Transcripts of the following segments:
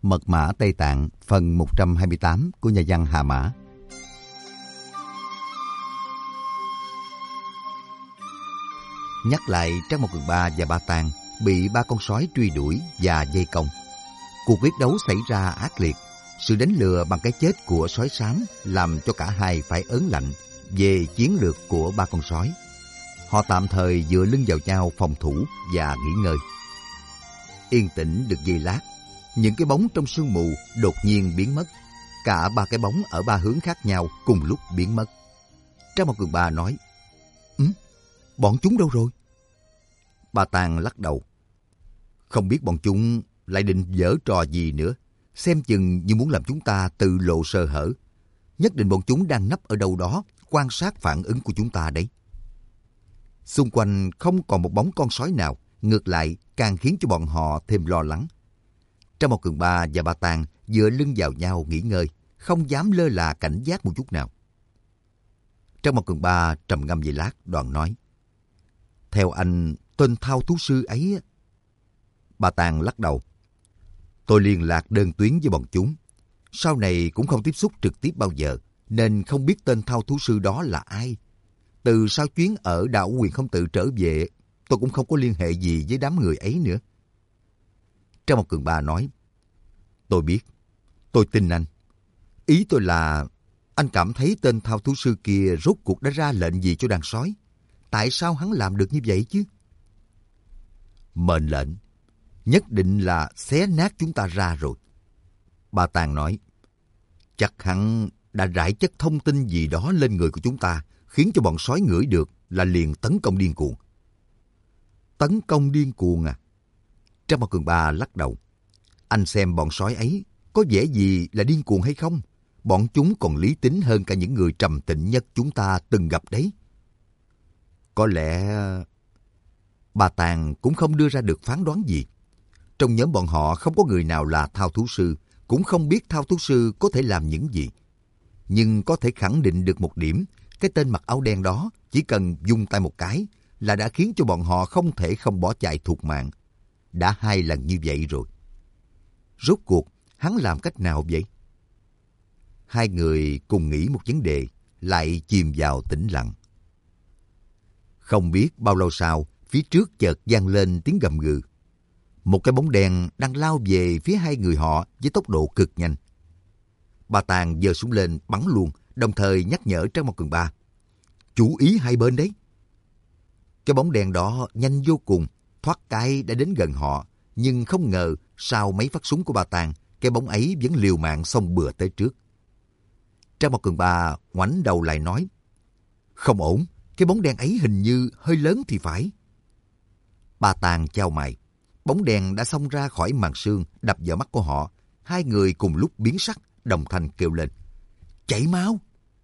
Mật mã Tây Tạng phần 128 của nhà văn Hà Mã. Nhắc lại Trác Mộc Cường Ba và Ba Tàng bị ba con sói truy đuổi và vây công. Cuộc quyết đấu xảy ra ác liệt. Sự đánh lừa bằng cái chết của sói xám làm cho cả hai phải ớn lạnh về chiến lược của ba con sói. Họ tạm thời dựa lưng vào nhau phòng thủ và nghỉ ngơi. Yên tĩnh được giây lát, những cái bóng trong sương mù đột nhiên biến mất. Cả ba cái bóng ở ba hướng khác nhau cùng lúc biến mất. Trác Mộc Cường Ba nói: bọn chúng đâu rồi? Ba Tàng lắc đầu: không biết bọn chúng lại định giở trò gì nữa. Xem chừng như muốn làm chúng ta tự lộ sơ hở. Nhất định bọn chúng đang nấp ở đâu đó, quan sát phản ứng của chúng ta đấy. Xung quanh không còn một bóng con sói nào, ngược lại càng khiến cho bọn họ thêm lo lắng. Trác Mộc Cường Ba và Ba Tàng dựa lưng vào nhau nghỉ ngơi, không dám lơ là cảnh giác một chút nào. Trác Mộc Cường Ba trầm ngâm vài lát, đoạn nói: theo anh, tên thao thú sư ấy... Ba Tàng lắc đầu: tôi liên lạc đơn tuyến với bọn chúng. Sau này cũng không tiếp xúc trực tiếp bao giờ, nên không biết tên thao thú sư đó là ai. Từ sau chuyến ở đảo Quyền Không Tự trở về, tôi cũng không có liên hệ gì với đám người ấy nữa. Trác Mộc Cường Ba nói: tôi biết, tôi tin anh. Ý tôi là, anh cảm thấy tên thao thú sư kia rốt cuộc đã ra lệnh gì cho đàn sói? Tại sao hắn làm được như vậy chứ? Mệnh lệnh nhất định là xé nát chúng ta ra rồi. Ba Tàng nói: chắc hắn đã rải chất thông tin gì đó lên người của chúng ta, khiến cho bọn sói ngửi được là liền tấn công điên cuồng. Tấn công điên cuồng à? Trác Mộc Cường Ba lắc đầu: anh xem bọn sói ấy có vẻ gì là điên cuồng hay không? Bọn chúng còn lý tính hơn cả những người trầm tĩnh nhất chúng ta từng gặp đấy. Có lẽ... Ba Tàng cũng không đưa ra được phán đoán gì. Trong nhóm bọn họ không có người nào là thao thú sư, cũng không biết thao thú sư có thể làm những gì. Nhưng có thể khẳng định được một điểm, cái tên mặc áo đen đó chỉ cần vung tay một cái là đã khiến cho bọn họ không thể không bỏ chạy thục mạng. Đã 2 lần như vậy rồi. Rốt cuộc, hắn làm cách nào vậy? Hai người cùng nghĩ một vấn đề, lại chìm vào tĩnh lặng. Không biết bao lâu sau, phía trước chợt vang lên tiếng gầm gừ. Một cái bóng đen đang lao về phía hai người họ với tốc độ cực nhanh. Ba Tàng giơ súng lên bắn luôn, đồng thời nhắc nhở Trác Mộc Cường Ba: chú ý hai bên đấy. Cái bóng đen đó nhanh vô cùng, thoát cái đã đến gần họ, nhưng không ngờ sau mấy phát súng của Ba Tàng, cái bóng ấy vẫn liều mạng xông bừa tới trước. Trác Mộc Cường Ba ngoảnh đầu lại nói: không ổn, cái bóng đen ấy hình như hơi lớn thì phải. Ba Tàng chau mày. Bóng đèn đã xông ra khỏi màn sương, đập vào mắt của họ. Hai người cùng lúc biến sắc, đồng thanh kêu lên: chạy mau!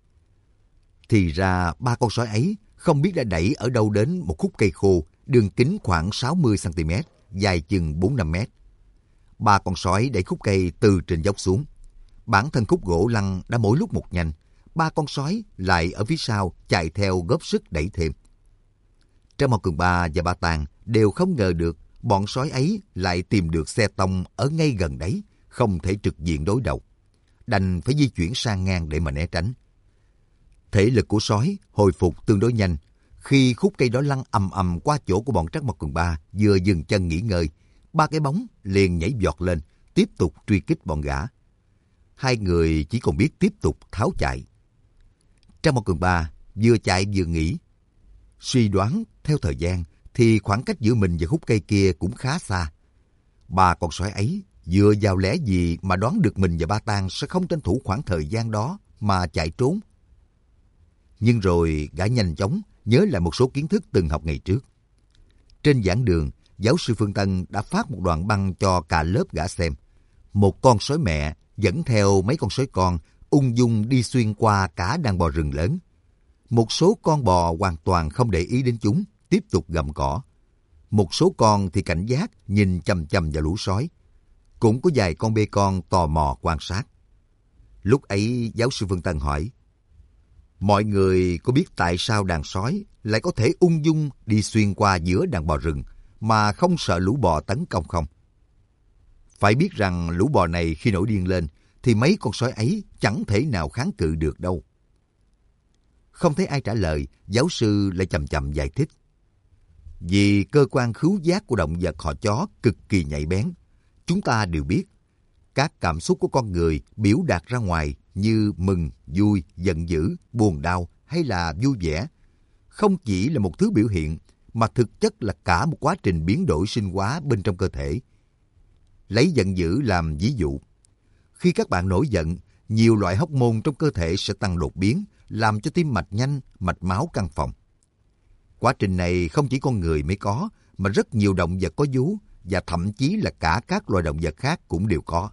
Thì ra ba con sói ấy không biết đã đẩy ở đâu đến một khúc cây khô, đường kính khoảng 60 cm, dài chừng 4-5 mét. Ba con sói đẩy khúc cây từ trên dốc xuống. Bản thân khúc gỗ lăn đã mỗi lúc một nhanh. Ba con sói lại ở phía sau chạy theo góp sức đẩy thêm. Trác Mộc Cường Ba và Ba Tàng đều không ngờ được bọn sói ấy lại tìm được xe tông ở ngay gần đấy, không thể trực diện đối đầu. Đành phải di chuyển sang ngang để mà né tránh. Thể lực của sói hồi phục tương đối nhanh. Khi khúc cây đó lăn ầm ầm qua chỗ của bọn Trác Mộc Cường Ba vừa dừng chân nghỉ ngơi, ba cái bóng liền nhảy vọt lên, tiếp tục truy kích bọn gã. Hai người chỉ còn biết tiếp tục tháo chạy. Trác Mộc Cường Ba vừa chạy vừa nghĩ. Suy đoán theo thời gian thì khoảng cách giữa mình và khúc cây kia cũng khá xa. Ba con sói ấy dựa vào lẽ gì mà đoán được mình và Ba Tàng sẽ không tranh thủ khoảng thời gian đó mà chạy trốn? Nhưng rồi gã nhanh chóng nhớ lại một số kiến thức từng học ngày trước. Trên giảng đường, giáo sư Phương Tân đã phát một đoạn băng cho cả lớp gã xem. Một con sói mẹ dẫn theo mấy con sói con ung dung đi xuyên qua cả đàn bò rừng lớn. Một số con bò hoàn toàn không để ý đến chúng, tiếp tục gặm cỏ. Một số con thì cảnh giác nhìn chằm chằm vào lũ sói. Cũng có vài con bê con tò mò quan sát. Lúc ấy giáo sư Phương Tân hỏi: mọi người có biết tại sao đàn sói lại có thể ung dung đi xuyên qua giữa đàn bò rừng mà không sợ lũ bò tấn công không? Phải biết rằng lũ bò này khi nổi điên lên thì mấy con sói ấy chẳng thể nào kháng cự được đâu. Không thấy ai trả lời, giáo sư lại chậm chậm giải thích. Vì cơ quan khứu giác của động vật họ chó cực kỳ nhạy bén. Chúng ta đều biết, các cảm xúc của con người biểu đạt ra ngoài như mừng, vui, giận dữ, buồn đau hay là vui vẻ, không chỉ là một thứ biểu hiện, mà thực chất là cả một quá trình biến đổi sinh hóa bên trong cơ thể. Lấy giận dữ làm ví dụ. Khi các bạn nổi giận, nhiều loại hormone trong cơ thể sẽ tăng đột biến, làm cho tim mạch nhanh, mạch máu căng phồng. Quá trình này không chỉ con người mới có, mà rất nhiều động vật có vú và thậm chí là cả các loài động vật khác cũng đều có.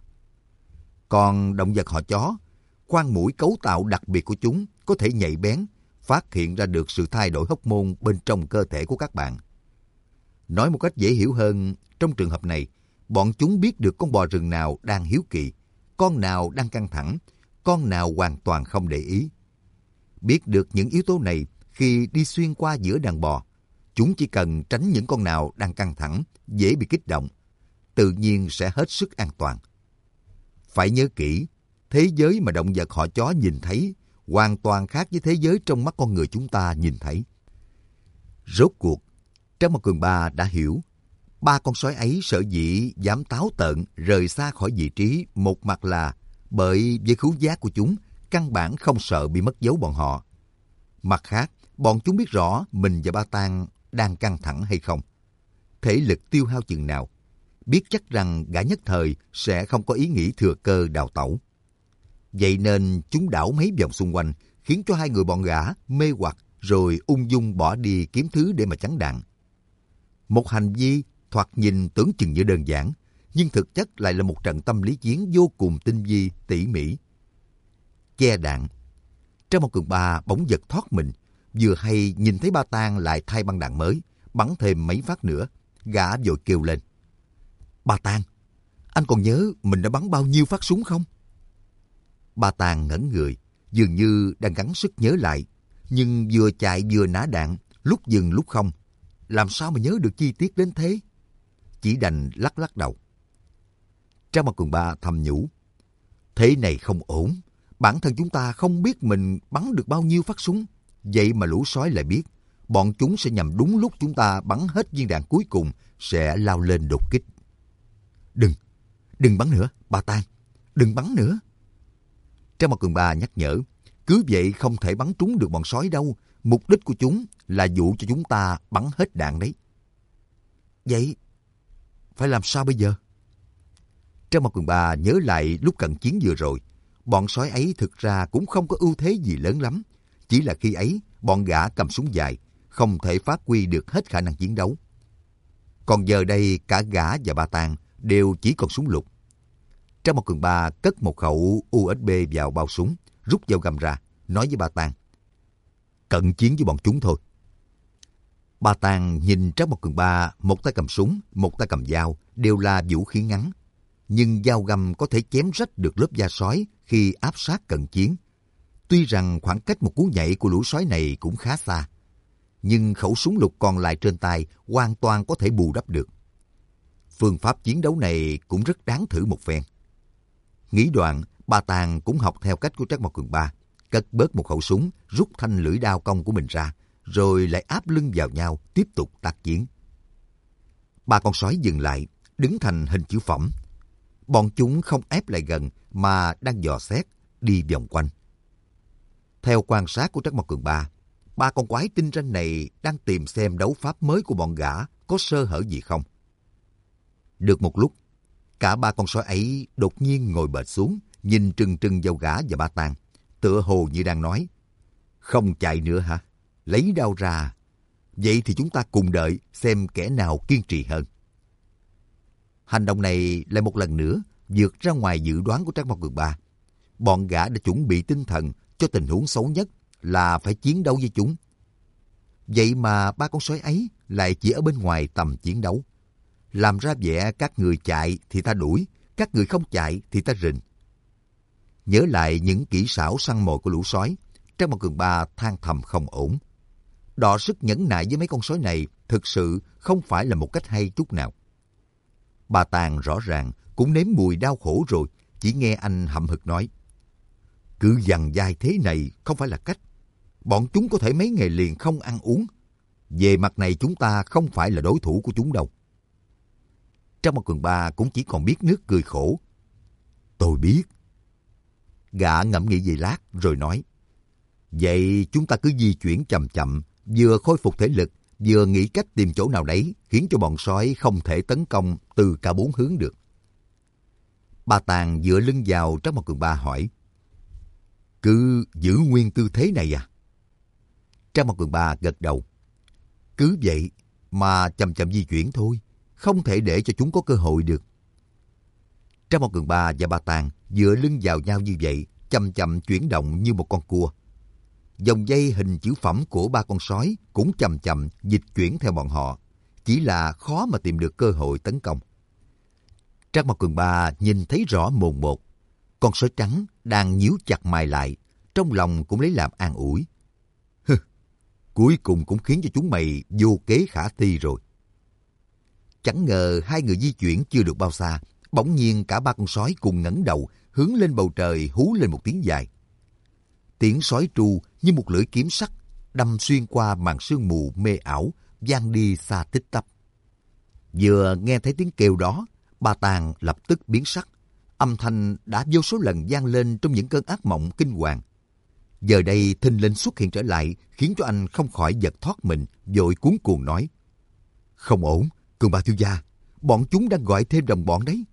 Còn động vật họ chó, khoang mũi cấu tạo đặc biệt của chúng có thể nhạy bén, phát hiện ra được sự thay đổi hormone bên trong cơ thể của các bạn. Nói một cách dễ hiểu hơn, trong trường hợp này, bọn chúng biết được con bò rừng nào đang hiếu kỳ, con nào đang căng thẳng, con nào hoàn toàn không để ý. Biết được những yếu tố này khi đi xuyên qua giữa đàn bò, chúng chỉ cần tránh những con nào đang căng thẳng, dễ bị kích động, tự nhiên sẽ hết sức an toàn. Phải nhớ kỹ, thế giới mà động vật họ chó nhìn thấy hoàn toàn khác với thế giới trong mắt con người chúng ta nhìn thấy. Rốt cuộc, Trang Mặt Cường Ba đã hiểu, ba con sói ấy sở dĩ dám táo tợn rời xa khỏi vị trí, một mặt là bởi với khứu giác của chúng căn bản không sợ bị mất dấu bọn họ. Mặt khác, bọn chúng biết rõ mình và Ba Tang đang căng thẳng hay không, thể lực tiêu hao chừng nào, biết chắc rằng gã nhất thời sẽ không có ý nghĩ thừa cơ đào tẩu. Vậy nên chúng đảo mấy vòng xung quanh, khiến cho hai người bọn gã mê hoặc rồi ung dung bỏ đi kiếm thứ để mà chắn đạn. Một hành vi thoạt nhìn tưởng chừng như đơn giản, nhưng thực chất lại là một trận tâm lý chiến vô cùng tinh vi, tỉ mỉ. Che đạn. Trang Mặt Cường Ba bỗng giật thoát mình, vừa hay nhìn thấy Ba Tang lại thay băng đạn mới, bắn thêm mấy phát nữa, gã vội kêu lên. Ba Tang, anh còn nhớ mình đã bắn bao nhiêu phát súng không? Ba Tang ngẩn người, dường như đang gắng sức nhớ lại, nhưng vừa chạy vừa nã đạn, lúc dừng lúc không. Làm sao mà nhớ được chi tiết đến thế? Chỉ đành lắc lắc đầu. Trang Mặt Cường Ba thầm nhủ. Thế này không ổn. Bản thân chúng ta không biết mình bắn được bao nhiêu phát súng. Vậy mà lũ sói lại biết. Bọn chúng sẽ nhằm đúng lúc chúng ta bắn hết viên đạn cuối cùng, sẽ lao lên đột kích. Đừng bắn nữa, Ba Tang. Đừng bắn nữa. Trang Mặt Cường Ba nhắc nhở. Cứ vậy không thể bắn trúng được bọn sói đâu. Mục đích của chúng là dụ cho chúng ta bắn hết đạn đấy. Vậy phải làm sao bây giờ? Trang Mặt Cường Ba nhớ lại lúc cận chiến vừa rồi. Bọn sói ấy thực ra cũng không có ưu thế gì lớn lắm. Chỉ là khi ấy bọn gã cầm súng dài, không thể phát huy được hết khả năng chiến đấu. Còn giờ đây cả gã và Ba Tang đều chỉ còn súng lục. Trang Mặt Cường Ba cất một khẩu USB vào bao súng, rút dao găm ra, nói với Ba Tang. Cận chiến với bọn chúng thôi. Ba Tang nhìn Trang Mặt Cường Ba, một tay cầm súng, một tay cầm dao, đều là vũ khí ngắn. Nhưng dao găm có thể chém rách được lớp da sói khi áp sát cận chiến. Tuy rằng khoảng cách một cú nhảy của lũ sói này cũng khá xa, nhưng khẩu súng lục còn lại trên tay hoàn toàn có thể bù đắp được. Phương pháp chiến đấu này cũng rất đáng thử một phen. Nghĩ đoạn, Ba Tang cũng học theo cách của Trác Mộc Cường Ba, cất bớt một khẩu súng, rút thanh lưỡi đao cong của mình ra, rồi lại áp lưng vào nhau, tiếp tục tác chiến. Ba con sói dừng lại, đứng thành hình chữ phỏng. Bọn chúng không ép lại gần mà đang dò xét, đi vòng quanh. Theo quan sát của Trác Mộc Cường Ba, ba con quái tinh ranh này đang tìm xem đấu pháp mới của bọn gã có sơ hở gì không. Được một lúc, cả ba con sói ấy đột nhiên ngồi bệt xuống, nhìn trừng trừng vào gã và Ba Tang, tựa hồ như đang nói: không chạy nữa hả? Lấy đao ra. Vậy thì chúng ta cùng đợi xem kẻ nào kiên trì hơn. Hành động này lại một lần nữa vượt ra ngoài dự đoán của Trác Mộc Cường Ba. Bọn gã đã chuẩn bị tinh thần cho tình huống xấu nhất là phải chiến đấu với chúng. Vậy mà ba con sói ấy lại chỉ ở bên ngoài tầm chiến đấu. Làm ra vẻ các người chạy thì ta đuổi, các người không chạy thì ta rình. Nhớ lại những kỹ xảo săn mồi của lũ sói, Trác Mộc Cường Ba than thầm không ổn. Đọ sức nhẫn nại với mấy con sói này thực sự không phải là một cách hay chút nào. Bà Tàng rõ ràng cũng nếm mùi đau khổ rồi, chỉ nghe anh hậm hực nói. Cứ dằn dai thế này không phải là cách. Bọn chúng có thể mấy ngày liền không ăn uống. Về mặt này chúng ta không phải là đối thủ của chúng đâu. Trang Mặt Quần Ba cũng chỉ còn biết nước cười khổ. Tôi biết. Gã ngẫm nghĩ giây lát rồi nói. Vậy chúng ta cứ di chuyển chậm chậm, vừa khôi phục thể lực, vừa nghĩ cách tìm chỗ nào đấy khiến cho bọn sói không thể tấn công từ cả 4 hướng được. Bà Tàng dựa lưng vào Trang Mặt Quần Ba hỏi. Cứ giữ nguyên tư thế này à? Trang Mặt Quần Ba gật đầu. Cứ vậy mà chậm chậm di chuyển thôi, không thể để cho chúng có cơ hội được. Trang Mặt Quần Ba và bà Tàng dựa lưng vào nhau như vậy, chậm chậm chuyển động như một con cua. Dòng dây hình chữ phẩm của 3 con sói cũng chậm chậm dịch chuyển theo bọn họ, chỉ là khó mà tìm được cơ hội tấn công. Trang Mặt Quần Ba nhìn thấy rõ mồn một. Con sói trắng đang nhíu chặt mày lại, trong lòng cũng lấy làm an ủi. Cuối cùng cũng khiến cho chúng mày vô kế khả thi rồi. Chẳng ngờ 2 người di chuyển chưa được bao xa, bỗng nhiên cả 3 con sói cùng ngẩng đầu, hướng lên bầu trời hú lên một tiếng dài. Tiếng sói tru như một lưỡi kiếm sắc, đâm xuyên qua màn sương mù mê ảo, vang đi xa tích tắp. Vừa nghe thấy tiếng kêu đó, bà Tàng lập tức biến sắc. Âm thanh đã vô số lần vang lên trong những cơn ác mộng kinh hoàng. Giờ đây thình lình xuất hiện trở lại, khiến cho anh không khỏi giật thoát mình, vội cuống cuồng nói. Không ổn, Cường Ba thiếu gia, bọn chúng đang gọi thêm đồng bọn đấy.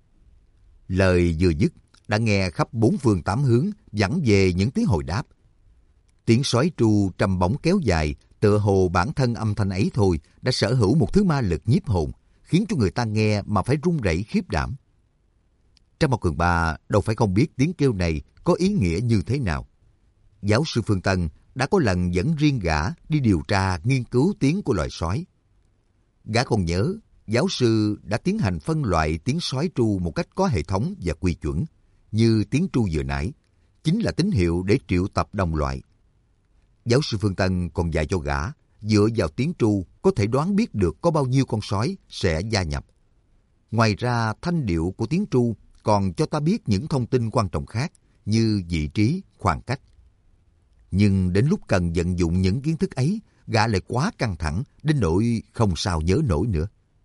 Lời vừa dứt, đã nghe khắp 4 phương 8 hướng vẳng về những tiếng hồi đáp. Tiếng sói tru trầm bổng kéo dài, tựa hồ bản thân âm thanh ấy thôi đã sở hữu một thứ ma lực nhiếp hồn, khiến cho người ta nghe mà phải run rẩy khiếp đảm. Trang Mặt Quần Ba đâu phải không biết tiếng kêu này có ý nghĩa như thế nào. Giáo sư Phương Tân đã có lần dẫn riêng gã đi điều tra nghiên cứu tiếng của loài sói. Gã còn nhớ, giáo sư đã tiến hành phân loại tiếng sói tru một cách có hệ thống và quy chuẩn, như tiếng tru vừa nãy, chính là tín hiệu để triệu tập đồng loại. Giáo sư Phương Tân còn dạy cho gã, dựa vào tiếng tru có thể đoán biết được có bao nhiêu con sói sẽ gia nhập. Ngoài ra, thanh điệu của tiếng tru còn cho ta biết những thông tin quan trọng khác như vị trí, khoảng cách. Nhưng đến lúc cần vận dụng những kiến thức ấy, gã lại quá căng thẳng đến nỗi không sao nhớ nổi nữa.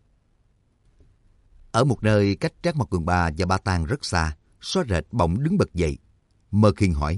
Ở một nơi cách Trác Mặt Quần Ba và Ba Tàng rất xa, Xóa Rệt bỗng đứng bật dậy. Mơ Khiên hỏi,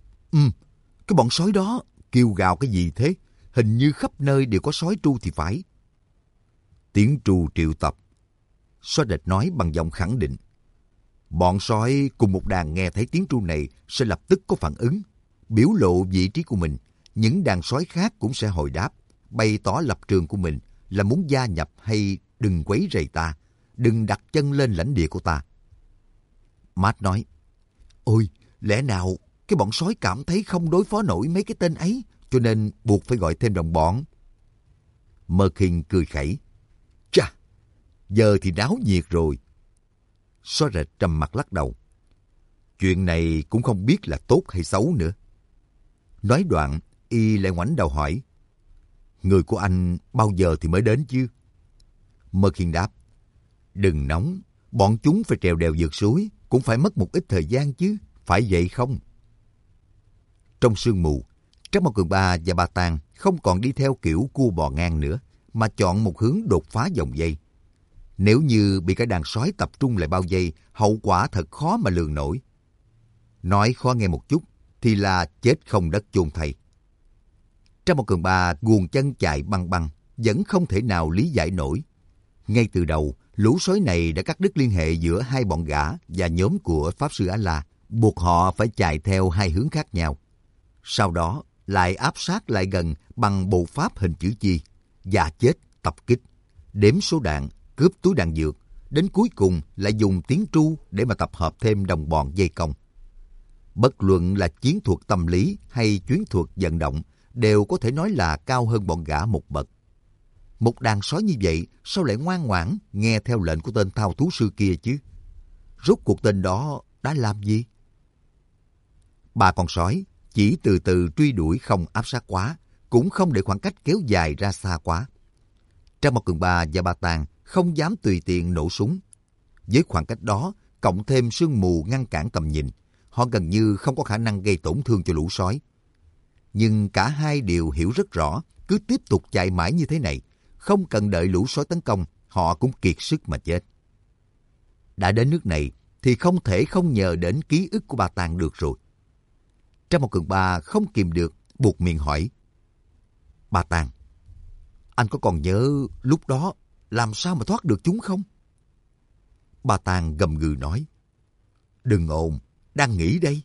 cái bọn sói đó kêu gào cái gì thế? Hình như khắp nơi đều có sói tru thì phải. Tiếng tru triệu tập. Xóa Rệt nói bằng giọng khẳng định. Bọn sói cùng một đàn nghe thấy tiếng tru này sẽ lập tức có phản ứng, biểu lộ vị trí của mình. Những đàn sói khác cũng sẽ hồi đáp, bày tỏ lập trường của mình là muốn gia nhập hay đừng quấy rầy ta, đừng đặt chân lên lãnh địa của ta. Matt nói, ôi, lẽ nào cái bọn sói cảm thấy không đối phó nổi mấy cái tên ấy, cho nên buộc phải gọi thêm đồng bọn? Mơ Khiên cười khẩy, chà, giờ thì náo nhiệt rồi. Xóa Rệt trầm mặt lắc đầu. Chuyện này cũng không biết là tốt hay xấu nữa. Nói đoạn, y lại ngoảnh đầu hỏi, người của anh bao giờ thì mới đến chứ? Mơ Khiên đáp, đừng nóng, bọn chúng phải trèo đèo vượt suối, cũng phải mất một ít thời gian chứ, phải vậy không? Trong sương mù, Trác Mao Cường Ba và Ba Tàng không còn đi theo kiểu cua bò ngang nữa, mà chọn một hướng đột phá vòng dây. Nếu như bị cả đàn sói tập trung lại bao vây, hậu quả thật khó mà lường nổi. Nói khó nghe một chút, thì là chết không đất chôn thây. Trác Mao Cường Ba guồng chân chạy băng băng, vẫn không thể nào lý giải nổi. Ngay từ đầu, lũ sói này đã cắt đứt liên hệ giữa hai bọn gã và nhóm của Pháp Sư A-La, buộc họ phải chạy theo hai hướng khác nhau. Sau đó, lại áp sát lại gần bằng bộ pháp hình chữ chi, và chết, tập kích, đếm số đạn, cướp túi đạn dược, đến cuối cùng lại dùng tiếng tru để mà tập hợp thêm đồng bọn dây công. Bất luận là chiến thuật tâm lý hay chiến thuật vận động, đều có thể nói là cao hơn bọn gã một bậc. Một đàn sói như vậy sao lại ngoan ngoãn nghe theo lệnh của tên thao thú sư kia chứ? Rốt cuộc tên đó đã làm gì? Ba con sói chỉ từ từ truy đuổi, không áp sát quá, cũng không để khoảng cách kéo dài ra xa quá. Trác Mao Cường Ba và Ba Tàng không dám tùy tiện nổ súng. Với khoảng cách đó, cộng thêm sương mù ngăn cản tầm nhìn, họ gần như không có khả năng gây tổn thương cho lũ sói. Nhưng cả hai đều hiểu rất rõ, cứ tiếp tục chạy mãi như thế này, không cần đợi lũ sói tấn công, họ cũng kiệt sức mà chết. Đã đến nước này thì không thể không nhờ đến ký ức của Ba Tàng được rồi. Trang Một Cường Ba không kìm được, buột miệng hỏi. Ba Tàng, anh có còn nhớ lúc đó làm sao mà thoát được chúng không? Ba Tàng gầm gừ nói. Đừng ồn, đang nghĩ đây.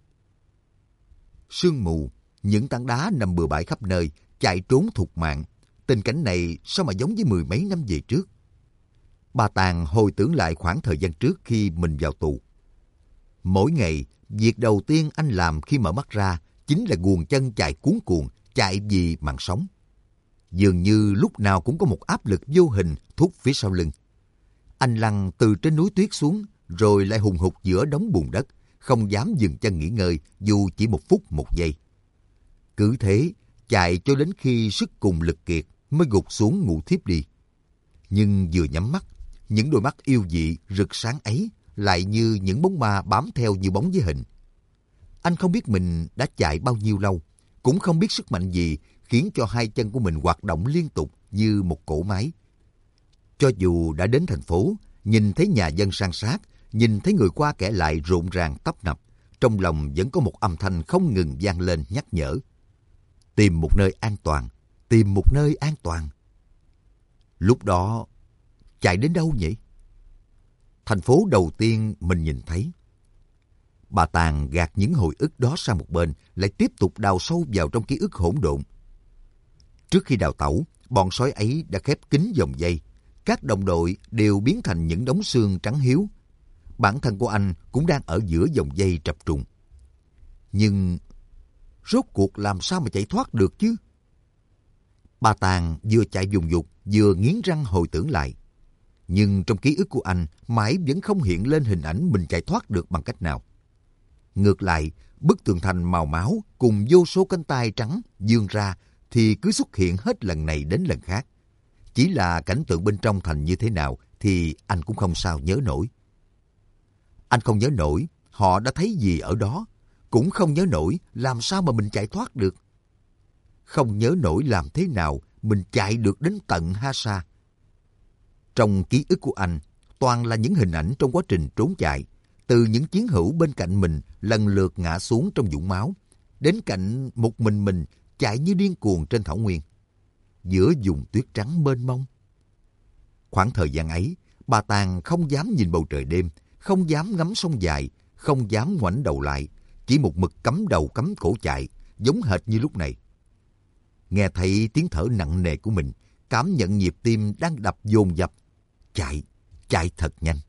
Sương mù, những tảng đá nằm bừa bãi khắp nơi, chạy trốn thục mạng. Tình cảnh này sao mà giống với 10 mấy năm về trước. Ba Tàng hồi tưởng lại khoảng thời gian trước khi mình vào tù. Mỗi ngày, việc đầu tiên anh làm khi mở mắt ra chính là guồng chân chạy cuống cuồng, chạy vì mạng sống. Dường như lúc nào cũng có một áp lực vô hình thúc phía sau lưng. Anh lăn từ trên núi tuyết xuống, rồi lại hùng hục giữa đống bùn đất, không dám dừng chân nghỉ ngơi dù chỉ 1 phút 1 giây. Cứ thế, chạy cho đến khi sức cùng lực kiệt mới gục xuống ngủ thiếp đi. Nhưng vừa nhắm mắt, những đôi mắt yêu dị rực sáng ấy lại như những bóng ma bám theo như bóng với hình. Anh không biết mình đã chạy bao nhiêu lâu, cũng không biết sức mạnh gì khiến cho hai chân của mình hoạt động liên tục như một cỗ máy. Cho dù đã đến thành phố, nhìn thấy nhà dân san sát, nhìn thấy người qua kẻ lại rộn ràng tấp nập, trong lòng vẫn có một âm thanh không ngừng vang lên nhắc nhở. Tìm một nơi an toàn, tìm một nơi an toàn. Lúc đó, chạy đến đâu nhỉ? Thành phố đầu tiên mình nhìn thấy. Bà Tàng gạt những hồi ức đó sang một bên, lại tiếp tục đào sâu vào trong ký ức hỗn độn. Trước khi đào tẩu, bọn sói ấy đã khép kín vòng dây. Các đồng đội đều biến thành những đống xương trắng hiếu. Bản thân của anh cũng đang ở giữa vòng dây trập trùng. Nhưng rốt cuộc làm sao mà chạy thoát được chứ? Bà Tàng vừa chạy vùng vụt, vừa nghiến răng hồi tưởng lại. Nhưng trong ký ức của anh mãi vẫn không hiện lên hình ảnh mình chạy thoát được bằng cách nào. Ngược lại, bức tường thành màu máu cùng vô số cánh tay trắng vươn ra thì cứ xuất hiện hết lần này đến lần khác. Chỉ là cảnh tượng bên trong thành như thế nào thì anh cũng không sao nhớ nổi. Anh không nhớ nổi họ đã thấy gì ở đó, cũng không nhớ nổi làm sao mà mình chạy thoát được. Không nhớ nổi làm thế nào mình chạy được đến tận Hasa. Trong ký ức của anh, toàn là những hình ảnh trong quá trình trốn chạy, từ những chiến hữu bên cạnh mình lần lượt ngã xuống trong vũng máu, đến cảnh một mình chạy như điên cuồng trên thảo nguyên, giữa vùng tuyết trắng mênh mông. Khoảng thời gian ấy, bà Tàng không dám nhìn bầu trời đêm, không dám ngắm sông dài, không dám ngoảnh đầu lại, chỉ một mực cắm đầu cắm cổ chạy, giống hệt như lúc này. Nghe thấy tiếng thở nặng nề của mình, cảm nhận nhịp tim đang đập dồn dập. Chạy thật nhanh.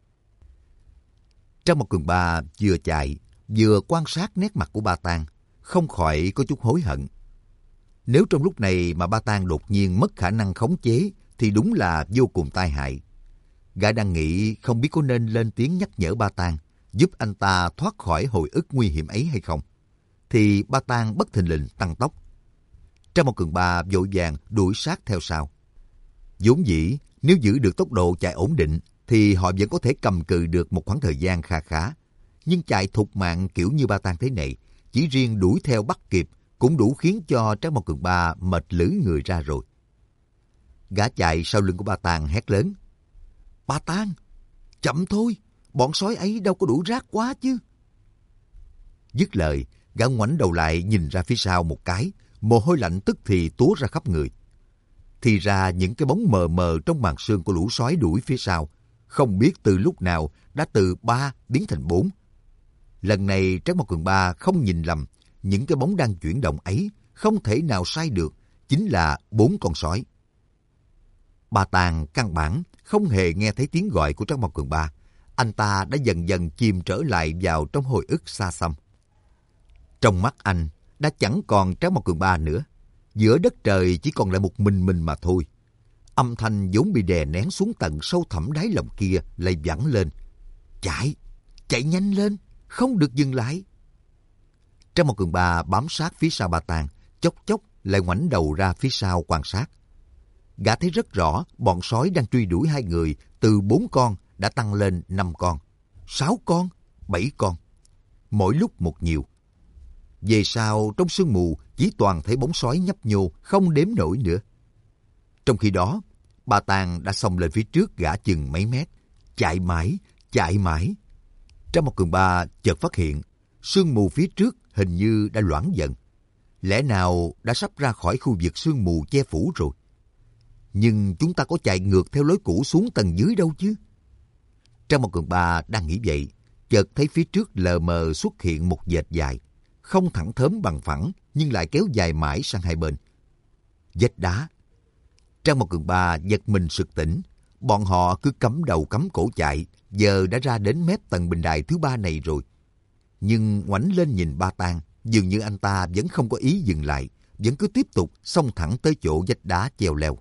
Trang Một Cường Ba vừa chạy, vừa quan sát nét mặt của Ba Tàng, không khỏi có chút hối hận. Nếu trong lúc này mà Ba Tàng đột nhiên mất khả năng khống chế, thì đúng là vô cùng tai hại. Gã đang nghĩ không biết có nên lên tiếng nhắc nhở Ba Tàng, giúp anh ta thoát khỏi hồi ức nguy hiểm ấy hay không. Thì Ba Tàng bất thình lình tăng tốc. Trang Một Cường Ba vội vàng đuổi sát theo sau. Vốn dĩ, nếu giữ được tốc độ chạy ổn định, thì họ vẫn có thể cầm cự được một khoảng thời gian kha khá. Nhưng chạy thục mạng kiểu như Ba Tàng thế này, chỉ riêng đuổi theo bắt kịp, cũng đủ khiến cho Trang Một Cường Ba mệt lử người ra rồi. Gã chạy sau lưng của Ba Tàng hét lớn. Ba Tàng, chậm thôi, bọn sói ấy đâu có đủ rác quá chứ. Dứt lời, gã ngoảnh đầu lại nhìn ra phía sau một cái, mồ hôi lạnh tức thì túa ra khắp người. Thì ra những cái bóng mờ mờ trong màn sương của lũ sói đuổi phía sau, không biết từ lúc nào đã từ 3 biến thành 4. Lần này Trác Mộc Cường Ba không nhìn lầm, những cái bóng đang chuyển động ấy không thể nào sai được, chính là 4 con sói. Ba Tàng căn bản không hề nghe thấy tiếng gọi của Trác Mộc Cường Ba, anh ta đã dần dần chìm trở lại vào trong hồi ức xa xăm. Trong mắt anh đã chẳng còn Trác Mộc Cường Ba nữa, giữa đất trời chỉ còn lại một mình mà thôi. Âm thanh vốn bị đè nén xuống tận sâu thẳm đáy lòng kia lại vẳng lên. Chạy nhanh lên, không được dừng lại. Trác Mộc Cường Ba bám sát phía sau Ba Tàng, chốc chốc lại ngoảnh đầu ra phía sau quan sát. Gã thấy rất rõ bọn sói đang truy đuổi hai người từ 4 con đã tăng lên 5 con, 6 con, 7 con. Mỗi lúc một nhiều. Về sau trong sương mù chỉ toàn thấy bóng sói nhấp nhô không đếm nổi nữa. Trong khi đó, Ba Tàng đã xông lên phía trước gã chừng mấy mét, chạy mãi, chạy mãi. Trang một Cường Ba chợt phát hiện sương mù phía trước hình như đã loãng dần. Lẽ nào đã sắp ra khỏi khu vực sương mù che phủ rồi? Nhưng chúng ta có chạy ngược theo lối cũ xuống tầng dưới đâu chứ? Trang một Cường Ba đang nghĩ vậy, chợt thấy phía trước lờ mờ xuất hiện một vệt dài, không thẳng thớm bằng phẳng nhưng lại kéo dài mãi sang hai bên. Vách đá. Trang một Cường Ba giật mình sực tỉnh. Bọn họ cứ cắm đầu cắm cổ chạy, giờ đã ra đến mép tầng bình đài thứ 3 này rồi. Nhưng ngoảnh lên nhìn Ba Tàng, dường như anh ta vẫn không có ý dừng lại, vẫn cứ tiếp tục xông thẳng tới chỗ vách đá treo leo.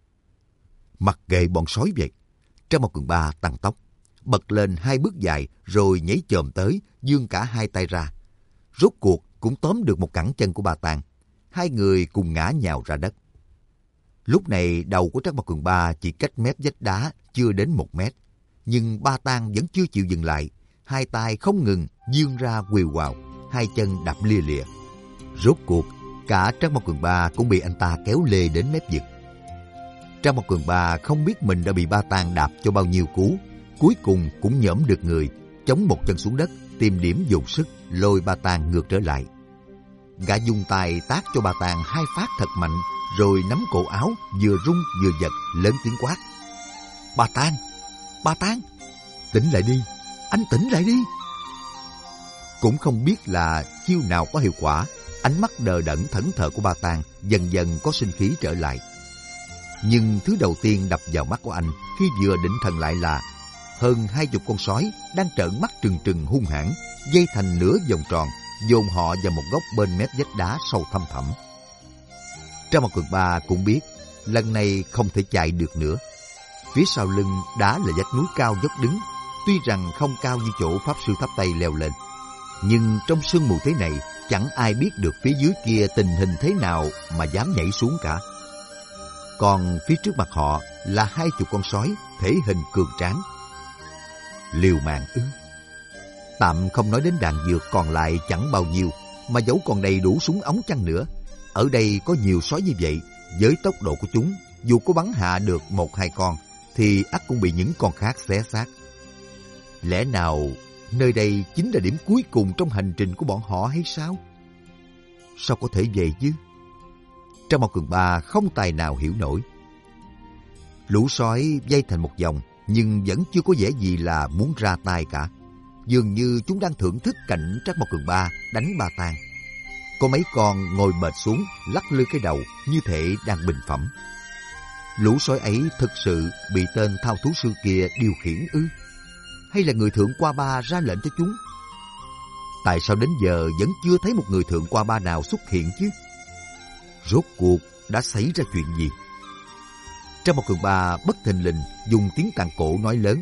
Mặc kệ bọn sói vậy, Trang một Cường Ba tăng tốc, bật lên 2 bước dài rồi nhảy chồm tới, giương cả 2 tay ra. Rốt cuộc cũng tóm được một cẳng chân của Ba Tàng. Hai người cùng ngã nhào ra đất. Lúc này đầu của Trang một Cường Ba chỉ cách mép vách đá chưa đến 1 mét. Nhưng Ba Tàng vẫn chưa chịu dừng lại. Hai tay không ngừng vươn ra quìu quào, hai chân đạp lia lịa. Rốt cuộc, cả Trang một Cường Ba cũng bị anh ta kéo lê đến mép vực. Trang một Cường Ba không biết mình đã bị Ba Tàng đạp cho bao nhiêu cú. Cuối cùng cũng nhổm được người, chống một chân xuống đất, tìm điểm dùng sức, lôi Ba Tàng ngược trở lại. Gã dùng tay tát cho Ba Tàng 2 phát thật mạnh, rồi nắm cổ áo, vừa rung vừa giật, lớn tiếng quát. Ba Tàng! Ba Tàng! Tỉnh lại đi! Anh tỉnh lại đi! Cũng không biết là chiêu nào có hiệu quả, ánh mắt đờ đẫn thẫn thờ của Ba Tàng dần dần có sinh khí trở lại. Nhưng thứ đầu tiên đập vào mắt của anh khi vừa định thần lại là hơn 20 con sói đang trợn mắt trừng trừng hung hãn, dây thành nửa vòng tròn, dồn họ vào một góc bên mép vách đá sâu thăm thẳm. Trang một Cường Ba cũng biết lần này không thể chạy được nữa. Phía sau lưng đá là vách núi cao dốc đứng, tuy rằng không cao như chỗ Pháp Sư Tháp Tây leo lên, nhưng trong sương mù thế này chẳng ai biết được phía dưới kia tình hình thế nào mà dám nhảy xuống cả. Còn phía trước mặt họ là 20 con sói thể hình cường tráng. Liều mạng ư? Tạm không nói đến đạn dược còn lại chẳng bao nhiêu, mà dẫu còn đầy đủ súng ống chăng nữa, ở đây có nhiều sói như vậy, với tốc độ của chúng, dù có bắn hạ được 1-2 con, thì ắt cũng bị những con khác xé xác. Lẽ nào nơi đây chính là điểm cuối cùng trong hành trình của bọn họ hay sao? Sao có thể vậy chứ? Trang một Cường Ba không tài nào hiểu nổi. Lũ sói vây thành một vòng, nhưng vẫn chưa có vẻ gì là muốn ra tay cả. Dường như chúng đang thưởng thức cảnh Trang một Cường Ba đánh Ba Tàng. Có mấy con ngồi bệt xuống, lắc lư cái đầu như thể đang bình phẩm. Lũ sói ấy thực sự bị tên thao thú sư kia điều khiển ư? Hay là người thượng Qua Ba ra lệnh cho chúng? Tại sao đến giờ vẫn chưa thấy một người thượng Qua Ba nào xuất hiện chứ? Rốt cuộc đã xảy ra chuyện gì? Trang một Cường Ba bất thình lình dùng tiếng tàn cổ nói lớn.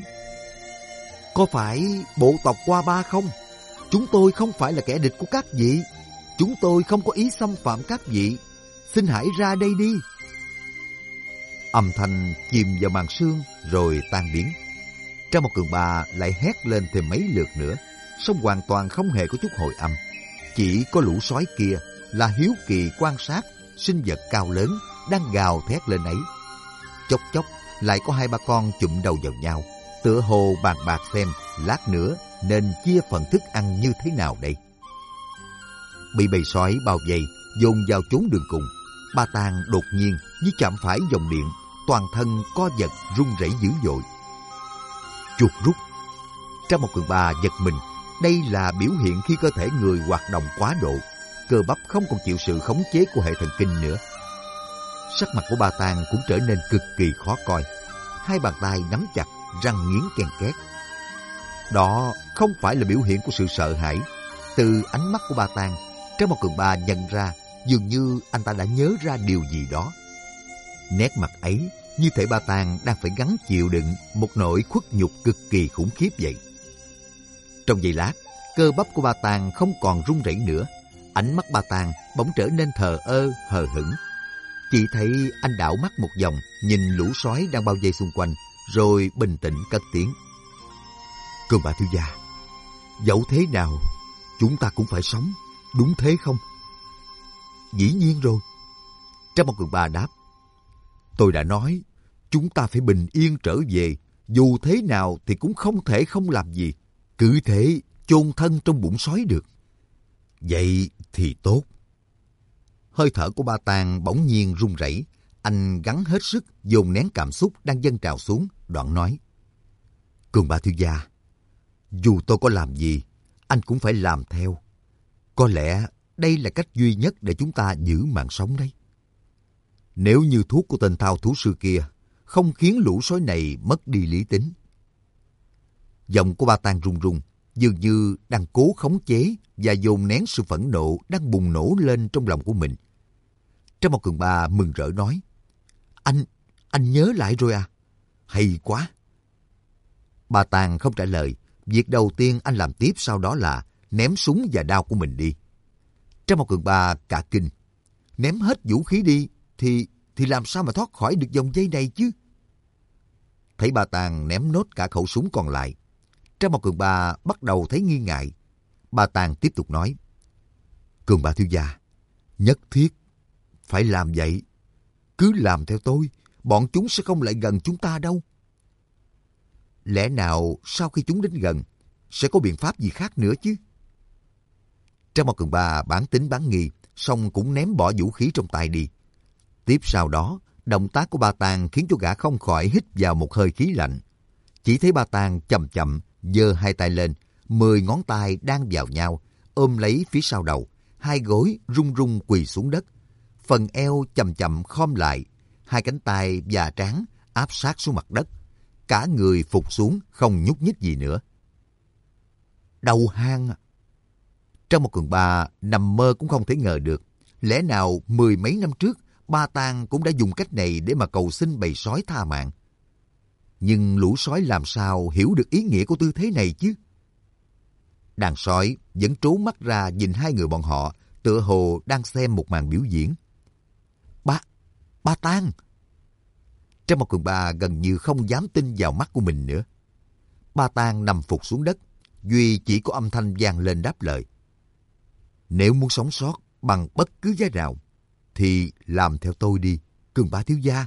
Có phải bộ tộc Qua Ba không? Chúng tôi không phải là kẻ địch của các vị. Chúng tôi không có ý xâm phạm các vị. Xin hãy ra đây đi. Âm thanh chìm vào màn sương rồi tan biến. Trang một Cường Ba lại hét lên thêm mấy lượt nữa, song hoàn toàn không hề có chút hồi âm. Chỉ có lũ sói kia là hiếu kỳ quan sát sinh vật cao lớn đang gào thét lên ấy. Chốc chốc lại có 2-3 con chụm đầu vào nhau, tựa hồ bàn bạc xem lát nữa nên chia phần thức ăn như thế nào đây. Bị bầy sói bao vây dồn vào chốn đường cùng, Ba Tàng đột nhiên như chạm phải dòng điện, toàn thân co giật run rẩy dữ dội. Chuột rút. Trang một Cường Ba giật mình. Đây là biểu hiện khi cơ thể người hoạt động quá độ, cơ bắp không còn chịu sự khống chế của hệ thần kinh nữa. Sắc mặt của Ba Tàng cũng trở nên cực kỳ khó coi. 2 bàn tay nắm chặt, răng nghiến ken két. Đó không phải là biểu hiện của sự sợ hãi. Từ ánh mắt của Ba Tàng, Trang một Cường Ba nhận ra dường như anh ta đã nhớ ra điều gì đó. Nét mặt ấy như thể Ba Tàng đang phải gắng chịu đựng một nỗi khuất nhục cực kỳ khủng khiếp vậy. Trong giây lát, cơ bắp của Ba Tàng không còn run rẩy nữa. Ánh mắt Ba Tàng bỗng trở nên thờ ơ, hờ hững. Chỉ thấy anh đảo mắt một vòng, nhìn lũ sói đang bao vây xung quanh, rồi bình tĩnh cất tiếng. Cường Ba thiếu gia, dẫu thế nào, chúng ta cũng phải sống, đúng thế không? Dĩ nhiên rồi. Trác Mộc Cường Ba đáp. Tôi đã nói, chúng ta phải bình yên trở về, dù thế nào thì cũng không thể không làm gì. Cứ thế chôn thân trong bụng sói được. Vậy thì tốt. Hơi thở của Ba Tàng bỗng nhiên run rẩy. Anh gắng hết sức dồn nén cảm xúc đang dâng trào xuống, đoạn nói. Cường Ba thiếu gia, dù tôi có làm gì, anh cũng phải làm theo. Có lẽ đây là cách duy nhất để chúng ta giữ mạng sống đấy. Nếu như thuốc của tên thao thú sư kia không khiến lũ sói này mất đi lý tính. Giọng của Ba Tàng run run, dường như đang cố khống chế và dồn nén sự phẫn nộ đang bùng nổ lên trong lòng của mình. Trác Mộc Cường Ba mừng rỡ nói. Anh nhớ lại rồi à? Hay quá. Ba Tàng không trả lời. Việc đầu tiên anh làm tiếp sau đó là ném súng và đao của mình đi. Trác Mộc Cường Ba cả kinh. Ném hết vũ khí đi thì làm sao mà thoát khỏi được vòng dây này chứ? Thấy Ba Tàng ném nốt cả khẩu súng còn lại, Trác Mộc Cường Ba bắt đầu thấy nghi ngại. Ba Tàng tiếp tục nói. Cường Ba thiếu gia, nhất thiết phải làm vậy. Cứ làm theo tôi, bọn chúng sẽ không lại gần chúng ta đâu. Lẽ nào sau khi chúng đến gần, sẽ có biện pháp gì khác nữa chứ? Trác Mộc Cường Ba bán tính bán nghi, xong cũng ném bỏ vũ khí trong tay đi. Tiếp sau đó, động tác của Ba Tàng khiến cho gã không khỏi hít vào một hơi khí lạnh. Chỉ thấy Ba Tàng chậm chậm giơ hai tay lên, 10 ngón tay đan vào nhau, ôm lấy phía sau đầu, hai gối run run quỳ xuống đất. Phần eo chậm chậm khom lại, hai cánh tay và trán áp sát xuống mặt đất. Cả người phục xuống không nhúc nhích gì nữa. Đầu hang à? Trác Mộc Cường Ba nằm mơ cũng không thể ngờ được. Lẽ nào 10 mấy năm trước, Ba Tàng cũng đã dùng cách này để mà cầu xin bầy sói tha mạng. Nhưng lũ sói làm sao hiểu được ý nghĩa của tư thế này chứ? Đàn sói vẫn trố mắt ra nhìn hai người bọn họ, tựa hồ đang xem một màn biểu diễn. Ba Tàng! Trác Mộc Cường Ba gần như không dám tin vào mắt của mình nữa. Ba Tàng nằm phục xuống đất, duy chỉ có âm thanh vang lên đáp lời. Nếu muốn sống sót bằng bất cứ giá nào, thì làm theo tôi đi, Cường Ba thiếu gia.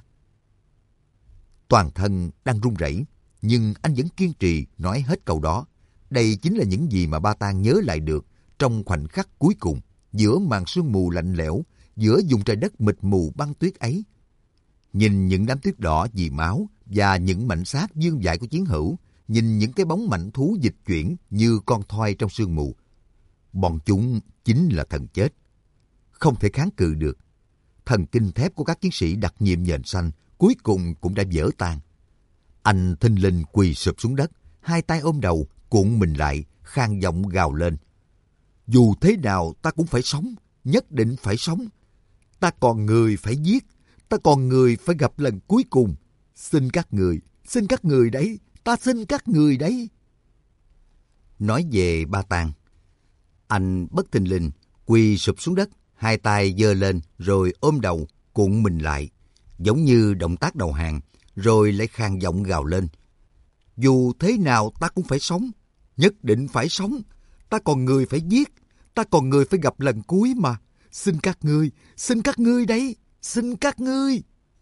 Toàn thân đang run rẩy, nhưng anh vẫn kiên trì nói hết câu đó. Đây chính là những gì mà Ba Tàng nhớ lại được trong khoảnh khắc cuối cùng, giữa màn sương mù lạnh lẽo, giữa vùng trời đất mịt mù băng tuyết ấy. Nhìn những đám tuyết đỏ vì máu và những mảnh xác vương vãi của chiến hữu, nhìn những cái bóng mảnh thú dịch chuyển như con thoi trong sương mù. Bọn chúng chính là thần chết. Không thể kháng cự được. Thần kinh thép của các chiến sĩ đặc nhiệm nhện xanh cuối cùng cũng đã vỡ tan. Anh thình lình quỳ sụp xuống đất, hai tay ôm đầu, cuộn mình lại, khàn giọng gào lên. Dù thế nào ta cũng phải sống, nhất định phải sống. Ta còn người phải giết, ta còn người phải gặp lần cuối cùng. Xin các người đấy, ta xin các người đấy. Nói về Ba Tàng, anh bất thình lình quỳ sụp xuống đất, hai tay giơ lên rồi ôm đầu, cuộn mình lại, giống như động tác đầu hàng, rồi lại khàn giọng gào lên. Dù thế nào ta cũng phải sống, nhất định phải sống. Ta còn người phải giết, ta còn người phải gặp lần cuối mà. Xin các ngươi đấy, xin các ngươi.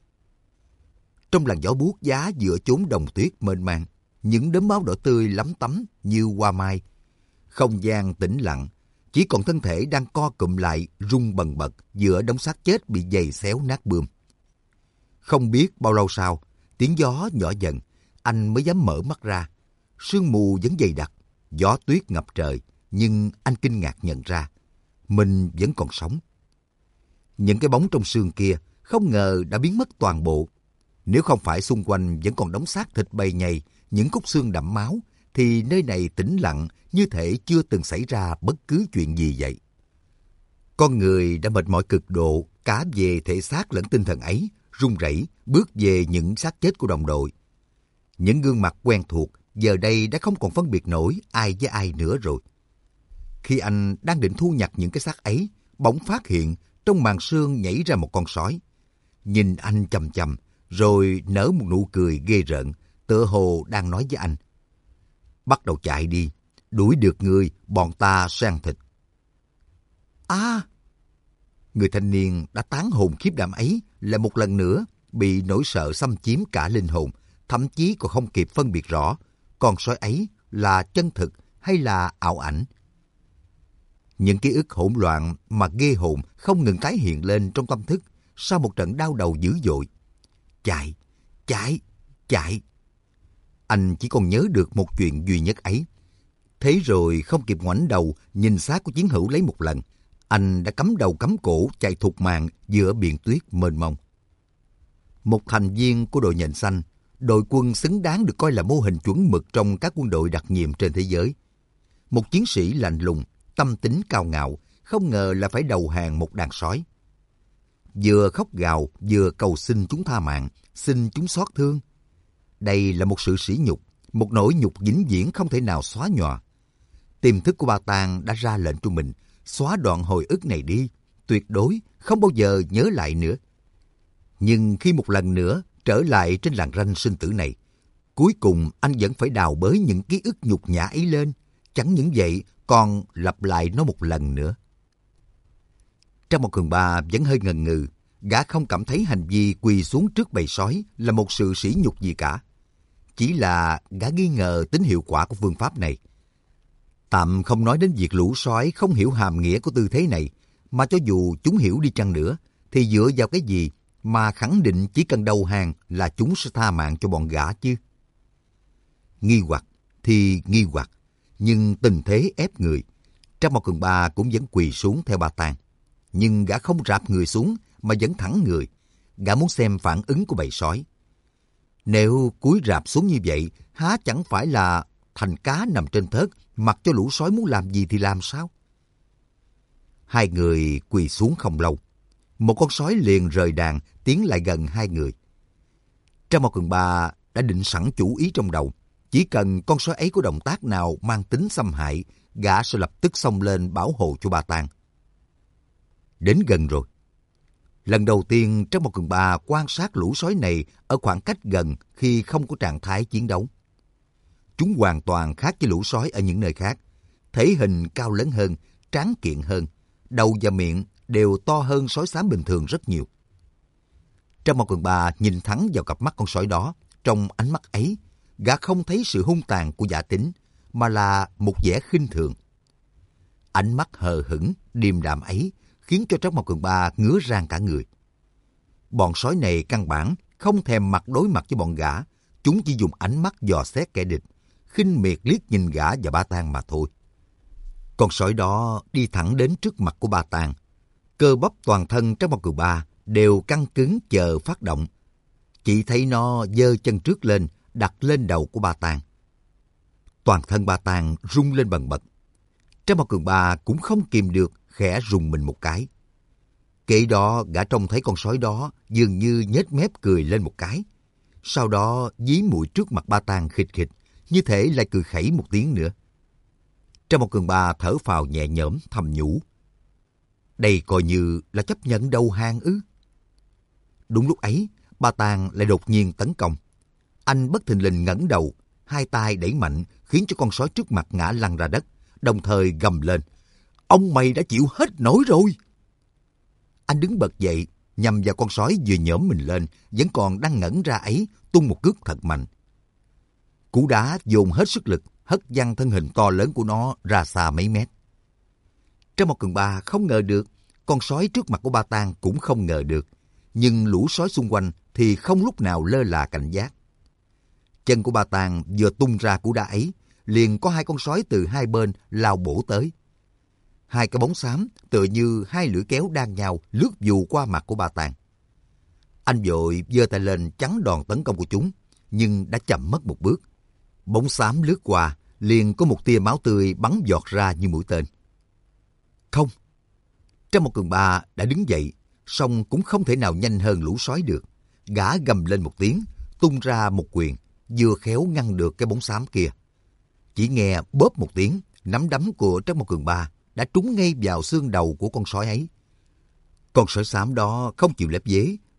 Trong làn gió buốt giá giữa chốn đồng tuyết mênh mang, những đốm máu đỏ tươi lắm tắm như hoa mai. Không gian tĩnh lặng, chỉ còn thân thể đang co cụm lại rung bần bật giữa đống xác chết bị giày xéo nát bươm. Không biết bao lâu sau, tiếng gió nhỏ dần, anh mới dám mở mắt ra. Sương mù vẫn dày đặc, gió tuyết ngập trời, nhưng anh kinh ngạc nhận ra mình vẫn còn sống. Những cái bóng trong sương kia không ngờ đã biến mất toàn bộ. Nếu không phải xung quanh vẫn còn đống xác thịt bầy nhầy, những khúc xương đẫm máu, thì nơi này tĩnh lặng như thể chưa từng xảy ra bất cứ chuyện gì vậy. Con người đã mệt mỏi cực độ cả về thể xác lẫn tinh thần ấy, run rẩy bước về những xác chết của đồng đội. Những gương mặt quen thuộc giờ đây đã không còn phân biệt nổi ai với ai nữa rồi. Khi anh đang định thu nhặt những cái xác ấy, bỗng phát hiện trong màn sương nhảy ra một con sói. nhìn anh chằm chằm, rồi nở một nụ cười ghê rợn, tựa hồ đang nói với anh. Bắt đầu chạy đi, đuổi được ngươi, bọn ta sẽ ăn thịt. À! Người thanh niên đã tán hồn khiếp đảm ấy là một lần nữa bị nỗi sợ xâm chiếm cả linh hồn, thậm chí còn không kịp phân biệt rõ con sói ấy là chân thực hay là ảo ảnh. Những ký ức hỗn loạn mà ghê hồn không ngừng tái hiện lên trong tâm thức sau một trận đau đầu dữ dội. Chạy, chạy, chạy. Anh chỉ còn nhớ được một chuyện duy nhất ấy. Thế rồi không kịp ngoảnh đầu nhìn xác của chiến hữu lấy một lần, anh đã cắm đầu cắm cổ chạy thục mạng giữa biển tuyết mênh mông. Một thành viên của đội nhện xanh, đội quân xứng đáng được coi là mô hình chuẩn mực trong các quân đội đặc nhiệm trên thế giới. Một chiến sĩ lạnh lùng, tâm tính cao ngạo, không ngờ là phải đầu hàng một đàn sói. Vừa khóc gào, vừa cầu xin chúng tha mạng, xin chúng xót thương. Đây là một sự sỉ nhục, một nỗi nhục vĩnh viễn không thể nào xóa nhòa. Tiềm thức của Ba Tang đã ra lệnh cho mình, xóa đoạn hồi ức này đi, tuyệt đối không bao giờ nhớ lại nữa. Nhưng khi một lần nữa trở lại trên làng ranh sinh tử này, cuối cùng anh vẫn phải đào bới những ký ức nhục nhã ấy lên. Chẳng những vậy, còn lặp lại nó một lần nữa. Trong một cường ba vẫn hơi ngần ngừ, gã không cảm thấy hành vi quỳ xuống trước bầy sói là một sự sỉ nhục gì cả. Chỉ là gã nghi ngờ tính hiệu quả của phương pháp này. Tạm không nói đến việc lũ sói không hiểu hàm nghĩa của tư thế này, mà cho dù chúng hiểu đi chăng nữa, thì dựa vào cái gì mà khẳng định chỉ cần đầu hàng là chúng sẽ tha mạng cho bọn gã chứ? Nghi hoặc thì nghi hoặc, nhưng tình thế ép người. Trong một cường ba cũng vẫn quỳ xuống theo Ba Tang, nhưng gã không rạp người xuống mà vẫn thẳng người. Gã muốn xem phản ứng của bầy sói. Nếu cúi rạp xuống như vậy, há chẳng phải là thành cá nằm trên thớt, mặc cho lũ sói muốn làm gì thì làm sao? Hai người quỳ xuống không lâu, một con sói liền rời đàn tiến lại gần hai người. Trong một cường ba đã định sẵn chủ ý trong đầu, chỉ cần con sói ấy có động tác nào mang tính xâm hại, gã sẽ lập tức xông lên bảo hộ cho Ba Tang. Đến gần rồi. Lần đầu tiên trong một cường ba quan sát lũ sói này ở khoảng cách gần khi không có trạng thái chiến đấu. Chúng hoàn toàn khác với lũ sói ở những nơi khác. Thể hình cao lớn hơn, tráng kiện hơn, đầu và miệng đều to hơn sói xám bình thường rất nhiều. Trong một cường ba nhìn thẳng vào cặp mắt con sói đó, trong ánh mắt ấy, gã không thấy sự hung tàn của dã tính, mà là một vẻ khinh thường. Ánh mắt hờ hững, điềm đạm ấy khiến cho Trác Mộc Cường Ba ngứa rang cả người. Bọn sói này căn bản không thèm mặt đối mặt với bọn gã, chúng chỉ dùng ánh mắt dò xét kẻ địch, khinh miệt liếc nhìn gã và Ba Tang mà thôi. Con sói đó đi thẳng đến trước mặt của Ba Tang, cơ bắp toàn thân Trác Mộc Cường Ba đều căng cứng chờ phát động. Chỉ thấy nó giơ chân trước lên, đặt lên đầu của Ba Tang. Toàn thân Ba Tang rung lên bần bật. Trác Mộc Cường Ba cũng không kìm được, khẽ rùng mình một cái. Kể đó gã trông thấy con sói đó dường như nhếch mép cười lên một cái. Sau đó dí mũi trước mặt Ba Tang khịch khịch, như thể lại cười khẩy một tiếng nữa. Trác Mộc Cường Ba thở phào nhẹ nhõm thầm nhủ. Đây coi như là chấp nhận đầu hàng ư? Đúng lúc ấy, Ba Tang lại đột nhiên tấn công. Anh bất thình lình ngẩng đầu, hai tay đẩy mạnh khiến cho con sói trước mặt ngã lăn ra đất, đồng thời gầm lên. Ông mày đã chịu hết nổi rồi. Anh đứng bật dậy, nhằm vào con sói vừa nhổm mình lên, vẫn còn đang ngẩn ra ấy, tung một cước thật mạnh. Cú đá dồn hết sức lực, hất văng thân hình to lớn của nó ra xa mấy mét. Trác Mộc Cường Ba không ngờ được, con sói trước mặt của Ba Tang cũng không ngờ được, nhưng lũ sói xung quanh thì không lúc nào lơ là cảnh giác. Chân của Ba Tang vừa tung ra cú đá ấy, liền có hai con sói từ hai bên lao bổ tới. Hai cái bóng xám tựa như hai lưỡi kéo đan nhau lướt vù qua mặt của Ba Tang. Anh vội giơ tay lên chắn đòn tấn công của chúng, nhưng đã chậm mất một bước. Bóng xám lướt qua, liền có một tia máu tươi bắn giọt ra như mũi tên. Không! Trác Mộc Cường Ba đã đứng dậy, song cũng không thể nào nhanh hơn lũ sói được. Gã gầm lên một tiếng, tung ra một quyền, vừa khéo ngăn được cái bóng xám kia. Chỉ nghe bóp một tiếng, nắm đấm của Trác Mộc Cường Ba đã trúng ngay vào xương đầu của con sói ấy. Con sói xám đó không chịu lép vế,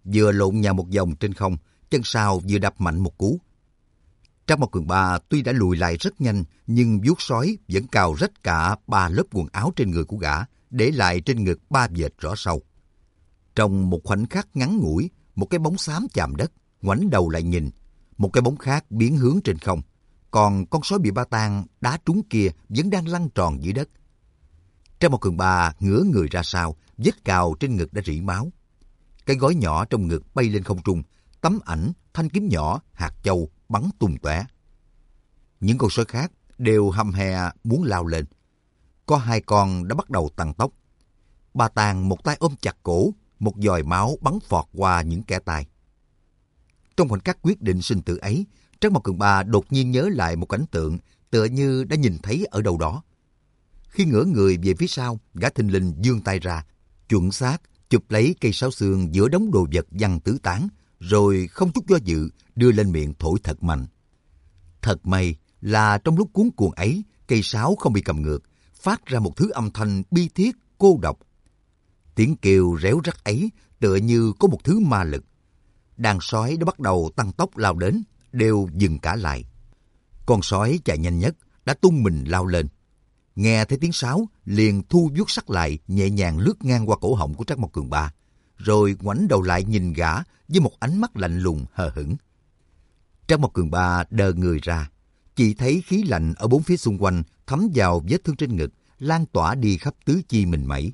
vừa lộn nhào một vòng trên không, chân sau vừa đập mạnh một cú. Trang Mộc Cường Ba tuy đã lùi lại rất nhanh, nhưng vuốt sói vẫn cào rách cả 3 lớp quần áo trên người của gã, để lại trên ngực 3 vệt rõ sâu. Trong một khoảnh khắc ngắn ngủi, một cái bóng xám chạm đất, ngoảnh đầu lại nhìn, một cái bóng khác biến hướng trên không, còn con sói bị Ba Tang đá trúng kia vẫn đang lăn tròn dưới đất. Trang Mộc Cường Ba ngửa người ra sau, vết cào trên ngực đã rỉ máu. Cái gói nhỏ trong ngực bay lên không trung, tấm ảnh, thanh kiếm nhỏ, hạt châu bắn tung tóe. Những con sói khác đều hăm he muốn lao lên. Có 2 con đã bắt đầu tăng tốc. Ba Tang một tay ôm chặt cổ, một giòi máu bắn phọt qua những kẽ tay. Trong khoảnh khắc quyết định sinh tử ấy, Trấn Mộc Cường Ba đột nhiên nhớ lại một cảnh tượng tựa như đã nhìn thấy ở đâu đó. Khi ngửa người về phía sau, gã thình lình giương tay ra, chuẩn xác chụp lấy cây sáo xương giữa đống đồ vật văng tứ tán, rồi không chút do dự đưa lên miệng thổi thật mạnh. Thật may là trong lúc cuống cuồng ấy, cây sáo không bị cầm ngược, phát ra một thứ âm thanh bi thiết, cô độc. Tiếng kêu réo rắt ấy tựa như có một thứ ma lực. Đàn sói đã bắt đầu tăng tốc lao đến, đều dừng cả lại. Con sói chạy nhanh nhất đã tung mình lao lên. Nghe thấy tiếng sáo, liền thu vuốt sắc lại, nhẹ nhàng lướt ngang qua cổ họng của Trác Mộc Cường Ba, rồi ngoảnh đầu lại nhìn gã với một ánh mắt lạnh lùng hờ hững. Trác Mộc Cường Ba đờ người ra, chỉ thấy khí lạnh ở bốn phía xung quanh thấm vào vết thương trên ngực, lan tỏa đi khắp tứ chi mình mẩy.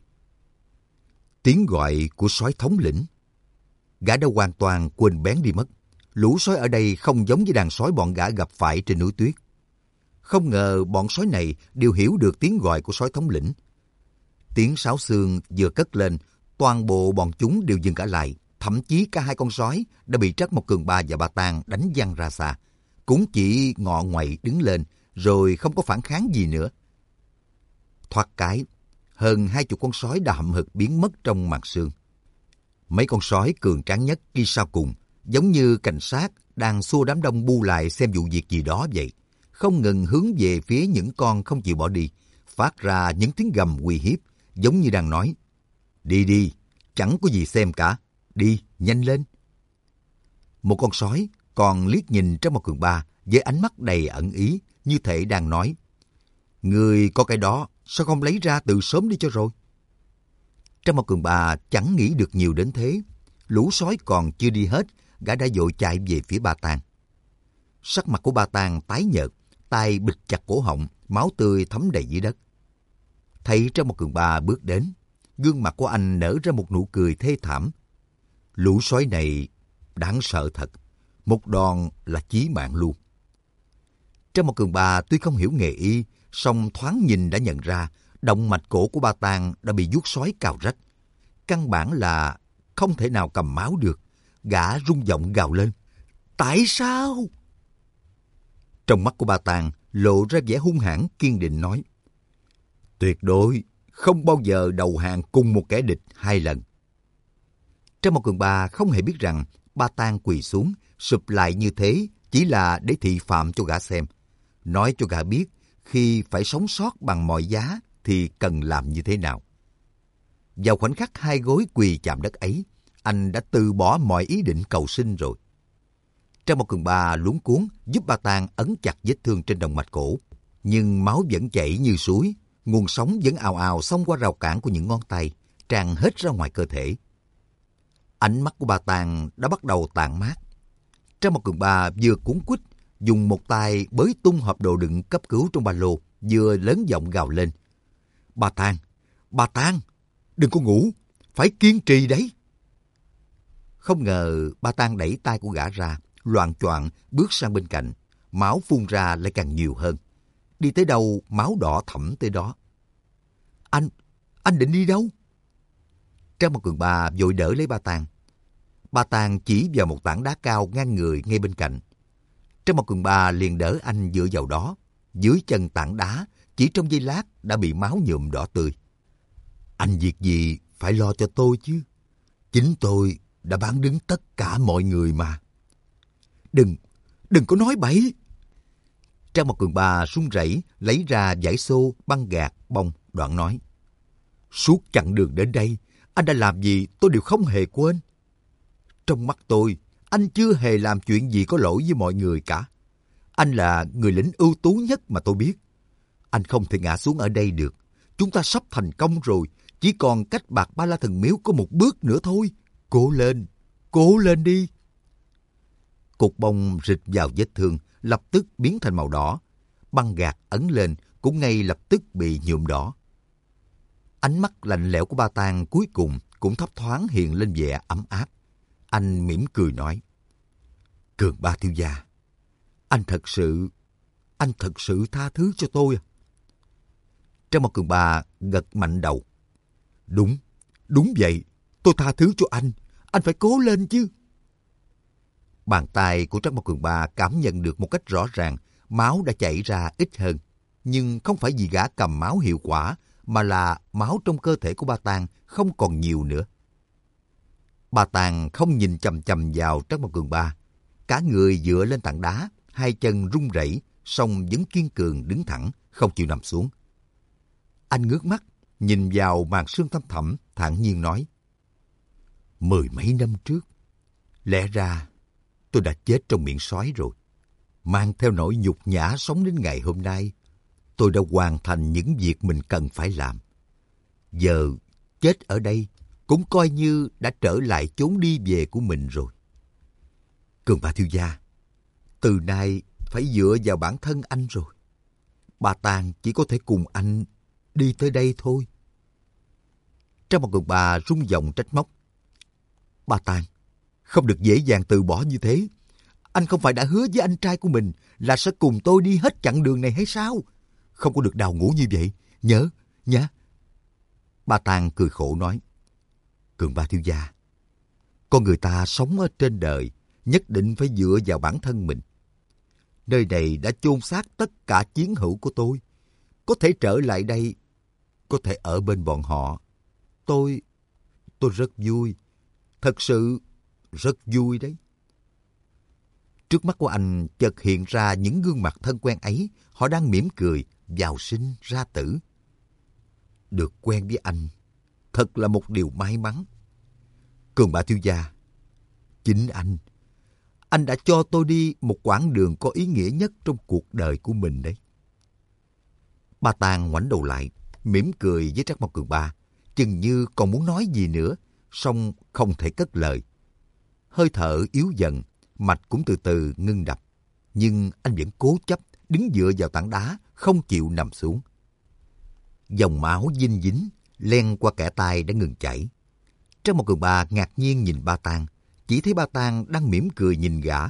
Tiếng gọi của sói thống lĩnh. Gã đã hoàn toàn quên bén đi mất. Lũ sói ở đây không giống với đàn sói bọn gã gặp phải trên núi tuyết. Không ngờ bọn sói này đều hiểu được tiếng gọi của sói thống lĩnh. Tiếng sáo xương vừa cất lên, toàn bộ bọn chúng đều dừng cả lại. Thậm chí cả 2 con sói đã bị Trác Mộc Cường Ba và Ba Tang đánh văng ra xa, cũng chỉ ngọ nguậy đứng lên, rồi không có phản kháng gì nữa. Thoát cái, hơn 20 con sói đã hậm hực biến mất trong màn sương. Mấy con sói cường tráng nhất đi sau cùng, giống như cảnh sát đang xua đám đông bu lại xem vụ việc gì đó vậy, không ngừng hướng về phía những con không chịu bỏ đi, phát ra những tiếng gầm uy hiếp, giống như đang nói: đi đi, chẳng có gì xem cả, đi, nhanh lên. Một con sói còn liếc nhìn Trác Mộc Cường Ba với ánh mắt đầy ẩn ý, như thể đang nói: người có cái đó, sao không lấy ra từ sớm đi cho rồi. Trác Mộc Cường Ba chẳng nghĩ được nhiều đến thế. Lũ sói còn chưa đi hết, gã đã vội chạy về phía Ba Tang. Sắc mặt của Ba Tang tái nhợt, tay bịt chặt cổ họng, máu tươi thấm đầy dưới đất. Thấy Trác Mộc Cường Ba bước đến, gương mặt của anh nở ra một nụ cười thê thảm. Lũ sói này đáng sợ thật, một đòn là chí mạng luôn. Trác Mộc Cường Ba tuy không hiểu nghề y, song thoáng nhìn đã nhận ra động mạch cổ của Ba Tang đã bị vuốt sói cào rách. Căn bản là không thể nào cầm máu được. Gã rung giọng gào lên: tại sao? Trong mắt của Ba Tang lộ ra vẻ hung hãn kiên định nói: tuyệt đối không bao giờ đầu hàng cùng một kẻ địch 2 lần. Trác Mộc Cường Ba không hề biết rằng Ba Tang quỳ xuống, sụp lại như thế chỉ là để thị phạm cho gã xem, nói cho gã biết khi phải sống sót bằng mọi giá thì cần làm như thế nào. Vào khoảnh khắc 2 gối quỳ chạm đất ấy, anh đã từ bỏ mọi ý định cầu sinh rồi. Trác Mộc Cường Ba luống cuống giúp Ba Tang ấn chặt vết thương trên động mạch cổ, nhưng máu vẫn chảy như suối, nguồn sống vẫn ào ào xông qua rào cản của những ngón tay, tràn hết ra ngoài cơ thể. Ánh mắt của Ba Tang đã bắt đầu tàn mát. Trác Mộc Cường Ba vừa cuống quýt dùng một tay bới tung hộp đồ đựng cấp cứu trong ba lô, vừa lớn giọng gào lên: Ba Tang, đừng có ngủ, phải kiên trì đấy. Không ngờ Ba Tang đẩy tay của gã ra, loạng choạng bước sang bên cạnh, máu phun ra lại càng nhiều hơn. Đi tới đâu máu đỏ thẫm tới đó. Anh định đi đâu? Trác Mộc Cường Ba vội đỡ lấy Ba Tang. Ba Tang chỉ vào một tảng đá cao ngang người ngay bên cạnh. Trác Mộc Cường Ba liền đỡ anh dựa vào đó. Dưới chân tảng đá chỉ trong giây lát đã bị máu nhuộm đỏ tươi. Anh việc gì phải lo cho tôi chứ? Chính tôi đã bán đứng tất cả mọi người mà. Đừng có nói bậy. Trác Mộc Cường Ba run rẩy lấy ra dải xô, băng gạc, bông, đoạn nói: suốt chặng đường đến đây, anh đã làm gì tôi đều không hề quên. Trong mắt tôi, anh chưa hề làm chuyện gì có lỗi với mọi người cả. Anh là người lính ưu tú nhất mà tôi biết. Anh không thể ngã xuống ở đây được. Chúng ta sắp thành công rồi. Chỉ còn cách Bạc Ba La Thần Miếu có một bước nữa thôi. Cố lên đi. Cục bông rịch vào vết thương, lập tức biến thành màu đỏ. Băng gạc ấn lên cũng ngay lập tức bị nhuộm đỏ. Ánh mắt lạnh lẽo của Ba Tang cuối cùng cũng thấp thoáng hiện lên vẻ ấm áp. Anh mỉm cười nói: Cường Ba thiếu gia, anh thật sự tha thứ cho tôi à? Trang Mộc Cường Ba gật mạnh đầu. Đúng vậy, tôi tha thứ cho anh phải cố lên chứ. Bàn tay của Trang Mộc Cường Ba cảm nhận được một cách rõ ràng máu đã chảy ra ít hơn. Nhưng không phải vì gã cầm máu hiệu quả, mà là máu trong cơ thể của Ba Tang không còn nhiều nữa. Ba Tang không nhìn chằm chằm vào Trang Mộc Cường Ba. Cả người dựa lên tảng đá, hai chân run rẩy, song vẫn kiên cường đứng thẳng, không chịu nằm xuống. Anh ngước mắt, nhìn vào màn sương thăm thẳm, thản nhiên nói: Mười mấy năm trước, lẽ ra tôi đã chết trong miệng sói rồi. Mang theo nỗi nhục nhã sống đến ngày hôm nay, tôi đã hoàn thành những việc mình cần phải làm. Giờ chết ở đây cũng coi như đã trở lại chốn đi về của mình rồi. Cường Ba thiếu gia, từ nay phải dựa vào bản thân anh rồi. Ba Tang chỉ có thể cùng anh đi tới đây thôi. Trang Mộc Cường Ba rung giọng trách móc: Ba Tang, không được dễ dàng từ bỏ như thế. Anh không phải đã hứa với anh trai của mình là sẽ cùng tôi đi hết chặng đường này hay sao? Không có được đào ngũ như vậy. Nhớ nhá. Ba Tang cười khổ nói: Cường Ba thiếu gia, con người ta sống ở trên đời nhất định phải dựa vào bản thân mình. Nơi này đã chôn xác tất cả chiến hữu của tôi. Có thể trở lại đây, có thể ở bên bọn họ. Tôi rất vui. Thật sự rất vui đấy. Trước mắt của anh chợt hiện ra những gương mặt thân quen ấy. Họ đang mỉm cười, vào sinh ra tử. Được quen với anh, thật là một điều may mắn. Cường Ba thiếu gia, chính anh đã cho tôi đi một quãng đường có ý nghĩa nhất trong cuộc đời của mình đấy. Ba Tang ngoảnh đầu lại, mỉm cười với Trác Mộc Cường Ba, chừng như còn muốn nói gì nữa, song không thể cất lời. Hơi thở yếu dần, mạch cũng từ từ ngưng đập, nhưng anh vẫn cố chấp đứng dựa vào tảng đá, không chịu nằm xuống. Dòng máu dinh dính len qua kẽ tay đã ngừng chảy. Trác Mộc Cường Ba ngạc nhiên nhìn Ba Tang, chỉ thấy Ba Tang đang mỉm cười nhìn gã.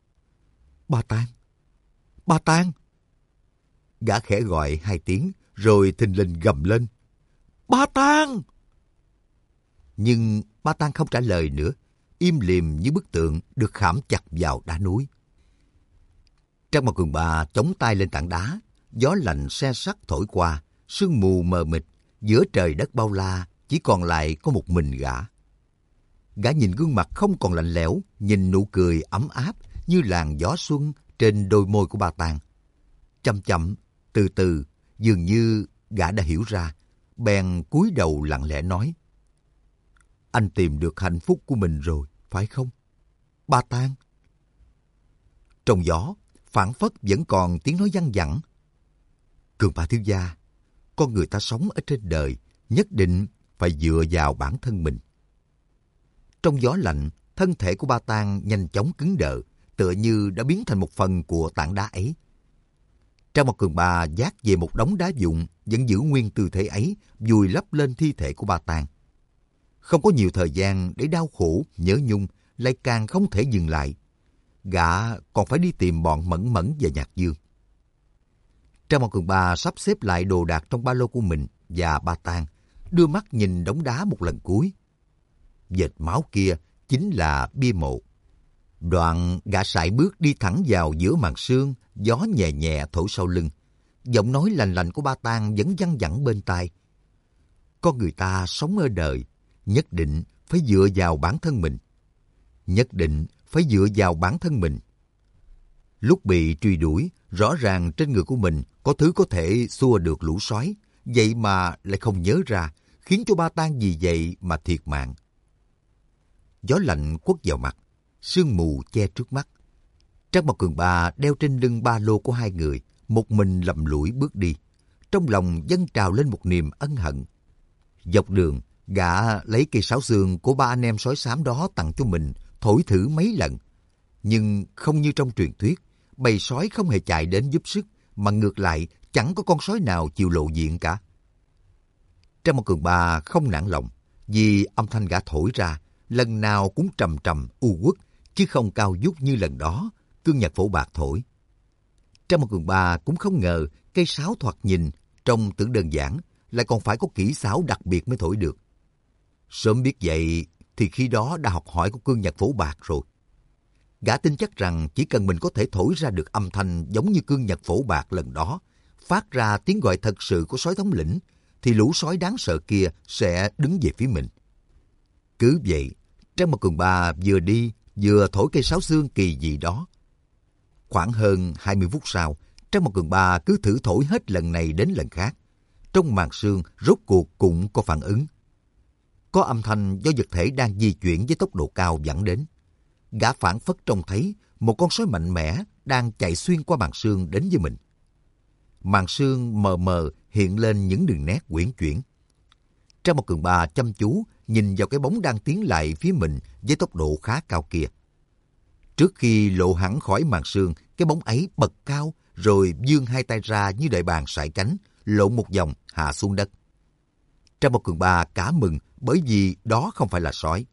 Ba Tang! Gã khẽ gọi hai tiếng, rồi thình lình gầm lên: Ba Tang! Nhưng Ba Tang không trả lời nữa, im lìm như bức tượng được khảm chặt vào đá núi. Trác Mộc Cường Ba chống tay lên tảng đá, gió lạnh se sắt thổi qua, sương mù mờ mịt, giữa trời đất bao la chỉ còn lại có một mình gã. Gã nhìn gương mặt không còn lạnh lẽo, nhìn nụ cười ấm áp như làn gió xuân trên đôi môi của Ba Tang. Chậm chậm, từ từ, dường như gã đã hiểu ra, bèn cúi đầu lặng lẽ nói: Anh tìm được hạnh phúc của mình rồi, phải không, Ba Tang? Trong gió, phảng phất vẫn còn tiếng nói văng vẳng: Cường Ba thiếu gia, con người ta sống ở trên đời nhất định phải dựa vào bản thân mình. Trong gió lạnh, thân thể của Ba Tang nhanh chóng cứng đờ, tựa như đã biến thành một phần của tảng đá ấy. Trang Mộc Cường Ba vác về một đống đá vụn, vẫn giữ nguyên tư thế ấy, vùi lấp lên thi thể của Ba Tang. Không có nhiều thời gian để đau khổ, nhớ nhung, lại càng không thể dừng lại. Gã còn phải đi tìm bọn Mẫn Mẫn và Nhạc Dương. Trang Mộc Cường Ba sắp xếp lại đồ đạc trong ba lô của mình và Ba Tang, đưa mắt nhìn đống đá một lần cuối. Vệt máu kia chính là bia mộ. Đoạn gã sải bước đi thẳng vào giữa màn sương, gió nhẹ nhẹ thổi sau lưng. Giọng nói lành lạnh của Ba Tang vẫn văng vẳng bên tai. Con người ta sống ở đời, nhất định phải dựa vào bản thân mình. Nhất định phải dựa vào bản thân mình. Lúc bị truy đuổi, rõ ràng trên người của mình có thứ có thể xua được lũ sói, vậy mà lại không nhớ ra, khiến cho Ba Tang vì vậy mà thiệt mạng. gió lạnh quất vào mặt, sương mù che trước mắt. Trác Mộc Cường Ba đeo trên lưng ba lô của hai người, một mình lầm lũi bước đi. Trong lòng dâng trào lên một niềm ân hận. Dọc đường, gã lấy cây sáo xương của ba anh em sói xám đó tặng cho mình, thổi thử mấy lần. Nhưng không như trong truyền thuyết, bầy sói không hề chạy đến giúp sức, mà ngược lại chẳng có con sói nào chịu lộ diện cả. Trác Mộc Cường Ba không nản lòng, vì âm thanh gã thổi ra lần nào cũng trầm trầm u uất, chứ không cao vút như lần đó cương nhạc phổ bạc thổi. Trác Mộc Cường Ba cũng không ngờ cây sáo thoạt nhìn trông tưởng đơn giản, lại còn phải có kỹ xảo đặc biệt mới thổi được. Sớm biết vậy thì khi đó đã học hỏi của cương nhạc phổ bạc rồi. Gã tin chắc rằng chỉ cần mình có thể thổi ra được âm thanh giống như cương nhạc phổ bạc lần đó, phát ra tiếng gọi thật sự của sói thống lĩnh, thì lũ sói đáng sợ kia sẽ đứng về phía mình. Cứ vậy, Trác Mộc Cường Ba vừa đi vừa thổi cây sáo xương kỳ dị đó. Khoảng hơn 20 phút sau, Trác Mộc Cường Ba cứ thử thổi hết lần này đến lần khác. Trong màn sương rốt cuộc cũng có phản ứng. Có âm thanh do vật thể đang di chuyển với tốc độ cao dẫn đến. Gã phảng phất trông thấy một con sói mạnh mẽ đang chạy xuyên qua màn sương đến với mình. Màn sương mờ mờ hiện lên những đường nét uyển chuyển. Trác Mộc Cường Ba chăm chú nhìn vào cái bóng đang tiến lại phía mình với tốc độ khá cao kia. Trước khi lộ hẳn khỏi màn sương, cái bóng ấy bật cao rồi vươn hai tay ra như đại bàng sải cánh, lộn một vòng hạ xuống đất. Trác Mộc Cường Ba cả mừng bởi vì đó không phải là sói.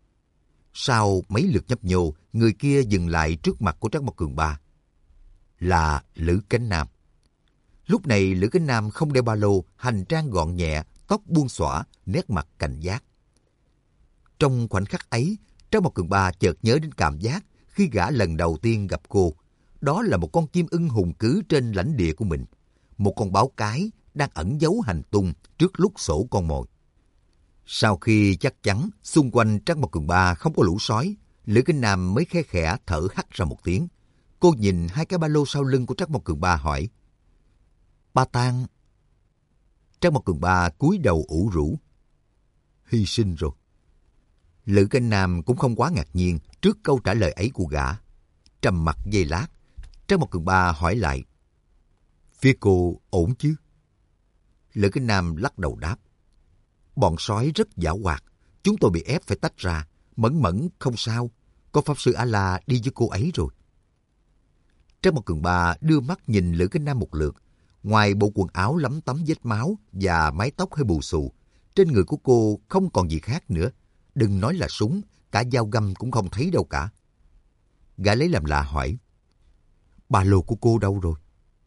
Sau mấy lượt nhấp nhô, người kia dừng lại trước mặt của Trác Mộc Cường Ba. Là Lữ Cánh Nam. Lúc này Lữ Cánh Nam không đeo ba lô, hành trang gọn nhẹ, tóc buông xõa, nét mặt cảnh giác. Trong khoảnh khắc ấy, Trác Mộc Cường Ba chợt nhớ đến cảm giác khi gã lần đầu tiên gặp cô. Đó là một con chim ưng hùng cứ trên lãnh địa của mình. Một con báo cái đang ẩn giấu hành tung trước lúc sổ con mồi. Sau khi chắc chắn xung quanh Trác Mộc Cường Ba không có lũ sói, Lữ Cánh Nam mới khe khẽ thở hắt ra một tiếng. Cô nhìn hai cái ba lô sau lưng của Trác Mộc Cường Ba hỏi: Ba Tang. Trác Mộc Cường Ba cúi đầu ủ rũ: Hy sinh rồi. Lữ Cánh Nam cũng không quá ngạc nhiên trước câu trả lời ấy của gã. Trầm mặc giây lát, Trác Mộc Cường Ba hỏi lại: Phía cô ổn chứ? Lữ Cánh Nam lắc đầu đáp: Bọn sói rất giảo hoạt, chúng tôi bị ép phải tách ra. Mẫn Mẫn không sao, có Pháp Sư A-la đi với cô ấy rồi. Trác Mộc Cường Ba đưa mắt nhìn Lữ Cánh Nam một lượt. Ngoài bộ quần áo lấm tấm vết máu và mái tóc hơi bù xù, trên người của cô không còn gì khác nữa. Đừng nói là súng, cả dao găm cũng không thấy đâu cả. Gã lấy làm lạ hỏi: Ba lô của cô đâu rồi?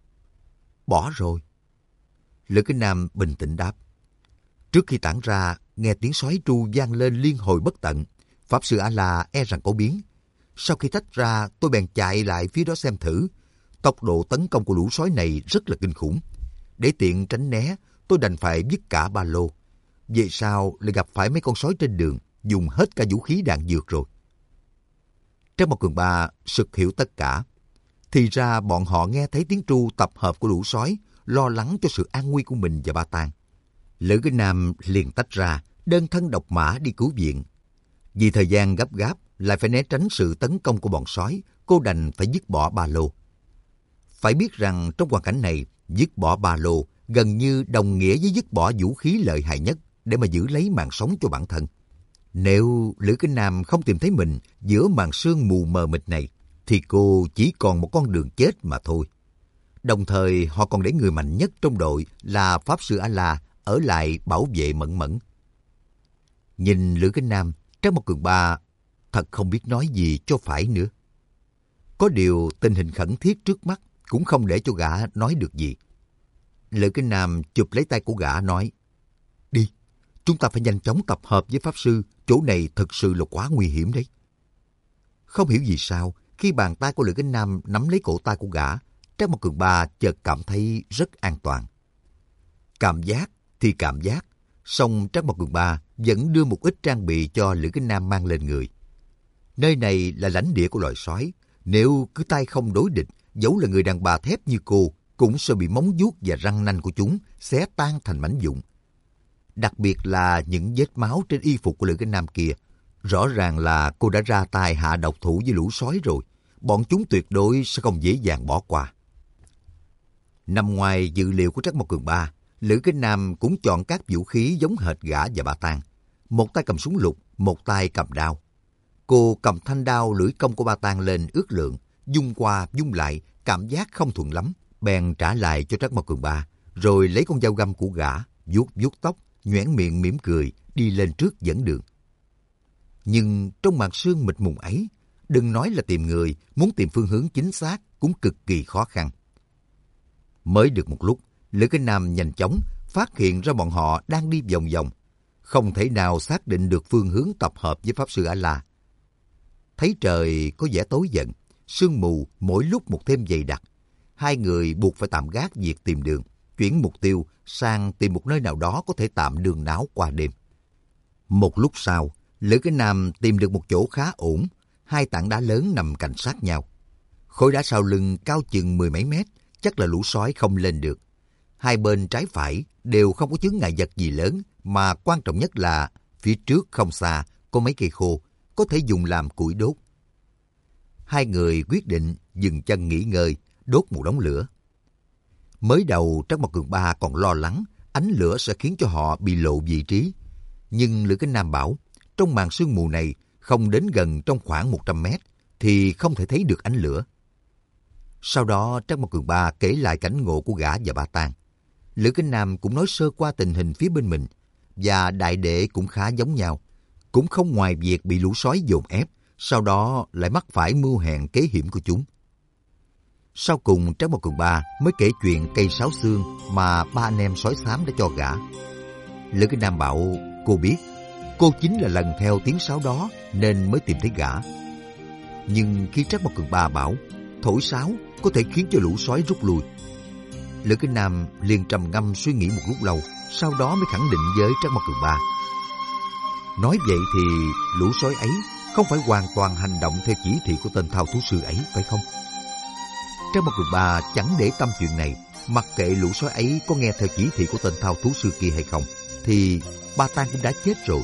Bỏ rồi. Lữ Cánh Nam bình tĩnh đáp: Trước khi tản ra, nghe tiếng sói tru vang lên liên hồi bất tận. Pháp Sư A-la e rằng có biến. Sau khi tách ra, tôi bèn chạy lại phía đó xem thử. Tốc độ tấn công của lũ sói này rất là kinh khủng. Để tiện tránh né, tôi đành phải vứt cả ba lô. Về sau lại gặp phải mấy con sói trên đường, dùng hết cả vũ khí đạn dược rồi. Trác Mộc Cường Ba sực hiểu tất cả. Thì ra bọn họ nghe thấy tiếng tru tập hợp của lũ sói, lo lắng cho sự an nguy của mình và Ba Tang. Lữ Cánh Nam liền tách ra, đơn thân độc mã đi cứu viện. Vì thời gian gấp gáp, lại phải né tránh sự tấn công của bọn sói, cô đành phải dứt bỏ ba lô. Phải biết rằng trong hoàn cảnh này, dứt bỏ ba lô gần như đồng nghĩa với dứt bỏ vũ khí lợi hại nhất để mà giữ lấy mạng sống cho bản thân. Nếu Lữ Cánh Nam không tìm thấy mình giữa màn sương mù mờ mịt này, thì cô chỉ còn một con đường chết mà thôi. Đồng thời họ còn để người mạnh nhất trong đội là Pháp Sư A-la ở lại bảo vệ Mẫn Mẫn. Nhìn Lữ Cánh Nam, Trác Mộc Cường Ba thật không biết nói gì cho phải nữa. Có điều tình hình khẩn thiết trước mắt cũng không để cho gã nói được gì. Lữ Cánh Nam chụp lấy tay của gã nói: Đi, chúng ta phải nhanh chóng tập hợp với Pháp Sư, chỗ này thực sự là quá nguy hiểm đấy. Không hiểu vì sao, khi bàn tay của Lữ Cánh Nam nắm lấy cổ tay của gã, Trác Mộc Cường Ba chợt cảm thấy rất an toàn. Cảm giác thì cảm giác, song Trác Mộc Cường Ba vẫn đưa một ít trang bị cho Lữ Cánh Nam mang lên người. Nơi này là lãnh địa của loài sói, nếu cứ tay không đối địch, dẫu là người đàn bà thép như cô, cũng sẽ bị móng vuốt và răng nanh của chúng xé tan thành mảnh vụn. Đặc biệt là những vết máu trên y phục của Lữ Cánh Nam kia, Rõ ràng là cô đã ra tay hạ độc thủ với lũ sói rồi. Bọn chúng tuyệt đối sẽ không dễ dàng bỏ qua. Nằm ngoài dự liệu của Trắc Mộc Cường Ba, Lữ Kính Nam cũng chọn các vũ khí giống hệt gã và bà Tang. Một tay cầm súng lục, một tay cầm đao. Cô cầm thanh đao lưỡi công của bà Tang lên ước lượng, dung qua dung lại, cảm giác không thuận lắm. Bèn trả lại cho Trắc Mộc Cường Ba, rồi lấy con dao găm của gã, vuốt vuốt tóc, nhoẻn miệng mỉm cười, đi lên trước dẫn đường. Nhưng trong màn sương mịt mùng ấy, đừng nói là tìm người, muốn tìm phương hướng chính xác cũng cực kỳ khó khăn. Mới được một lúc, Lữ Kính Nam nhanh chóng phát hiện ra bọn họ đang đi vòng vòng, không thể nào xác định được phương hướng tập hợp với Pháp Sư A-La. Thấy trời có vẻ tối dần, sương mù mỗi lúc một thêm dày đặc, hai người buộc phải tạm gác việc tìm đường, chuyển mục tiêu sang tìm một nơi nào đó có thể tạm nương náu qua đêm. Một lúc sau, Lữ Kính Nam tìm được một chỗ khá ổn, hai tảng đá lớn nằm cạnh sát nhau. Khối đá sau lưng cao chừng 10 mấy mét, chắc là lũ sói không lên được. Hai bên trái phải đều không có chướng ngại vật gì lớn, mà quan trọng nhất là phía trước không xa có mấy cây khô, có thể dùng làm củi đốt. Hai người quyết định dừng chân nghỉ ngơi, đốt một đống lửa. Mới đầu Trắc Mộc Cường Ba còn lo lắng ánh lửa sẽ khiến cho họ bị lộ vị trí. Nhưng Lữ Kính Nam bảo, trong màn sương mù này không đến gần trong khoảng 100 mét thì không thể thấy được ánh lửa. Sau đó Trắc Mộc Cường Ba kể lại cảnh ngộ của gã và bà Tang. Lữ Kính Nam cũng nói sơ qua tình hình phía bên mình, và đại đệ cũng khá giống nhau, cũng không ngoài việc bị lũ sói dồn ép, sau đó lại mắc phải mưu hèn kế hiểm của chúng. Sau cùng Trắc Mộc Cường Ba mới kể chuyện cây sáo xương mà ba anh em sói xám đã cho gã. Lữ Kính Nam bảo cô biết, cô chính là lần theo tiếng sáo đó nên mới tìm thấy gã. Nhưng khi Trắc Mộc Cường Ba bảo thổi sáo có thể khiến cho lũ sói rút lui, Lữ Kính Nam liền trầm ngâm suy nghĩ một lúc lâu, sau đó mới khẳng định với Trắc Mộc Cường Ba. Nói vậy thì lũ sói ấy không phải hoàn toàn hành động theo chỉ thị của tên thao thú sư ấy, phải không? Trắc Mộc Cường Ba chẳng để tâm chuyện này, mặc kệ lũ sói ấy có nghe theo chỉ thị của tên thao thú sư kia hay không, thì bà Tang cũng đã chết rồi.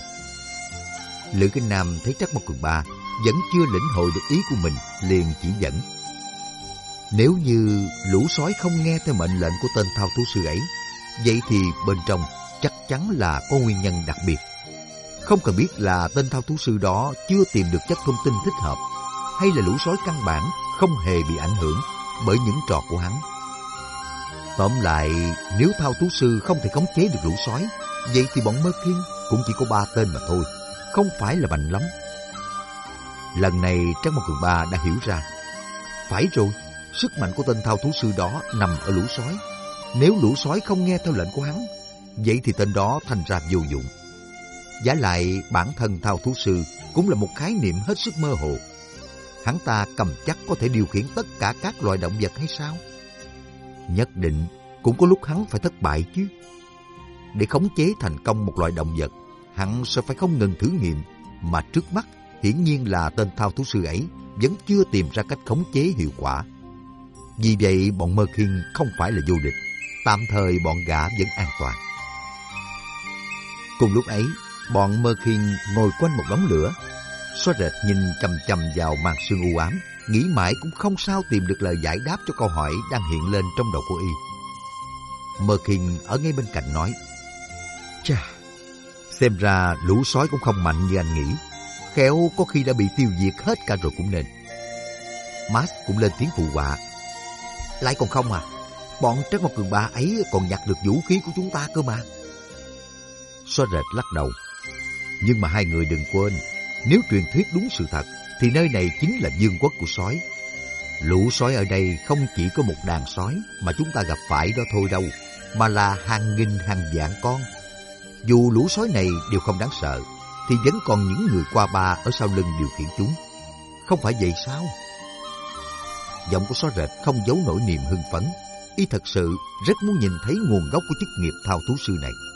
Lữ Kính Nam thấy Trắc Mộc Cường Ba vẫn chưa lĩnh hội được ý của mình, liền chỉ dẫn. Nếu như lũ sói không nghe theo mệnh lệnh của tên thao thú sư ấy, vậy thì bên trong chắc chắn là có nguyên nhân đặc biệt. Không cần biết là tên thao thú sư đó chưa tìm được chất thông tin thích hợp, hay là lũ sói căn bản không hề bị ảnh hưởng bởi những trò của hắn. Tóm lại, nếu thao thú sư không thể khống chế được lũ sói, vậy thì bọn Mơ Khiên cũng chỉ có 3 tên mà thôi, không phải là mạnh lắm. Lần này Trắc Mộc Cường Ba đã hiểu ra. Phải rồi, sức mạnh của tên thao thú sư đó nằm ở lũ sói. Nếu lũ sói không nghe theo lệnh của hắn, vậy thì tên đó thành ra vô dụng. Vả lại bản thân thao thú sư cũng là một khái niệm hết sức mơ hồ. Hắn ta cầm chắc có thể điều khiển tất cả các loài động vật hay sao? Nhất định cũng có lúc hắn phải thất bại chứ. Để khống chế thành công một loài động vật, hắn sẽ phải không ngừng thử nghiệm, mà trước mắt hiển nhiên là tên thao thú sư ấy vẫn chưa tìm ra cách khống chế hiệu quả. Vì vậy bọn Mơ Khiên không phải là vô địch, tạm thời bọn gã vẫn an toàn. Cùng lúc ấy, bọn Mơ Khiên ngồi quanh một đống lửa. Xóa Rệt nhìn chằm chằm vào màn sương u ám, nghĩ mãi cũng không sao tìm được lời giải đáp cho câu hỏi đang hiện lên trong đầu của y. Mơ Khiên ở ngay bên cạnh nói: Chà, xem ra lũ sói cũng không mạnh như anh nghĩ, khéo có khi đã bị tiêu diệt hết cả rồi cũng nên. Max cũng lên tiếng phụ họa: Lại còn không à, bọn Trắc Mộc Cường Ba ấy còn nhặt được vũ khí của chúng ta cơ mà. Xóa Rệt lắc đầu: Nhưng mà hai người đừng quên, nếu truyền thuyết đúng sự thật thì nơi này chính là vương quốc của sói. Lũ sói ở đây không chỉ có một đàn sói mà chúng ta gặp phải đó thôi đâu, mà là hàng nghìn hàng vạn con. Dù lũ sói này đều không đáng sợ, thì vẫn còn những người qua ba ở sau lưng điều khiển chúng. Không phải vậy sao? Giọng của Xóa Rệt không giấu nổi niềm hưng phấn. Y thật sự rất muốn nhìn thấy nguồn gốc của chức nghiệp thao thú sư này.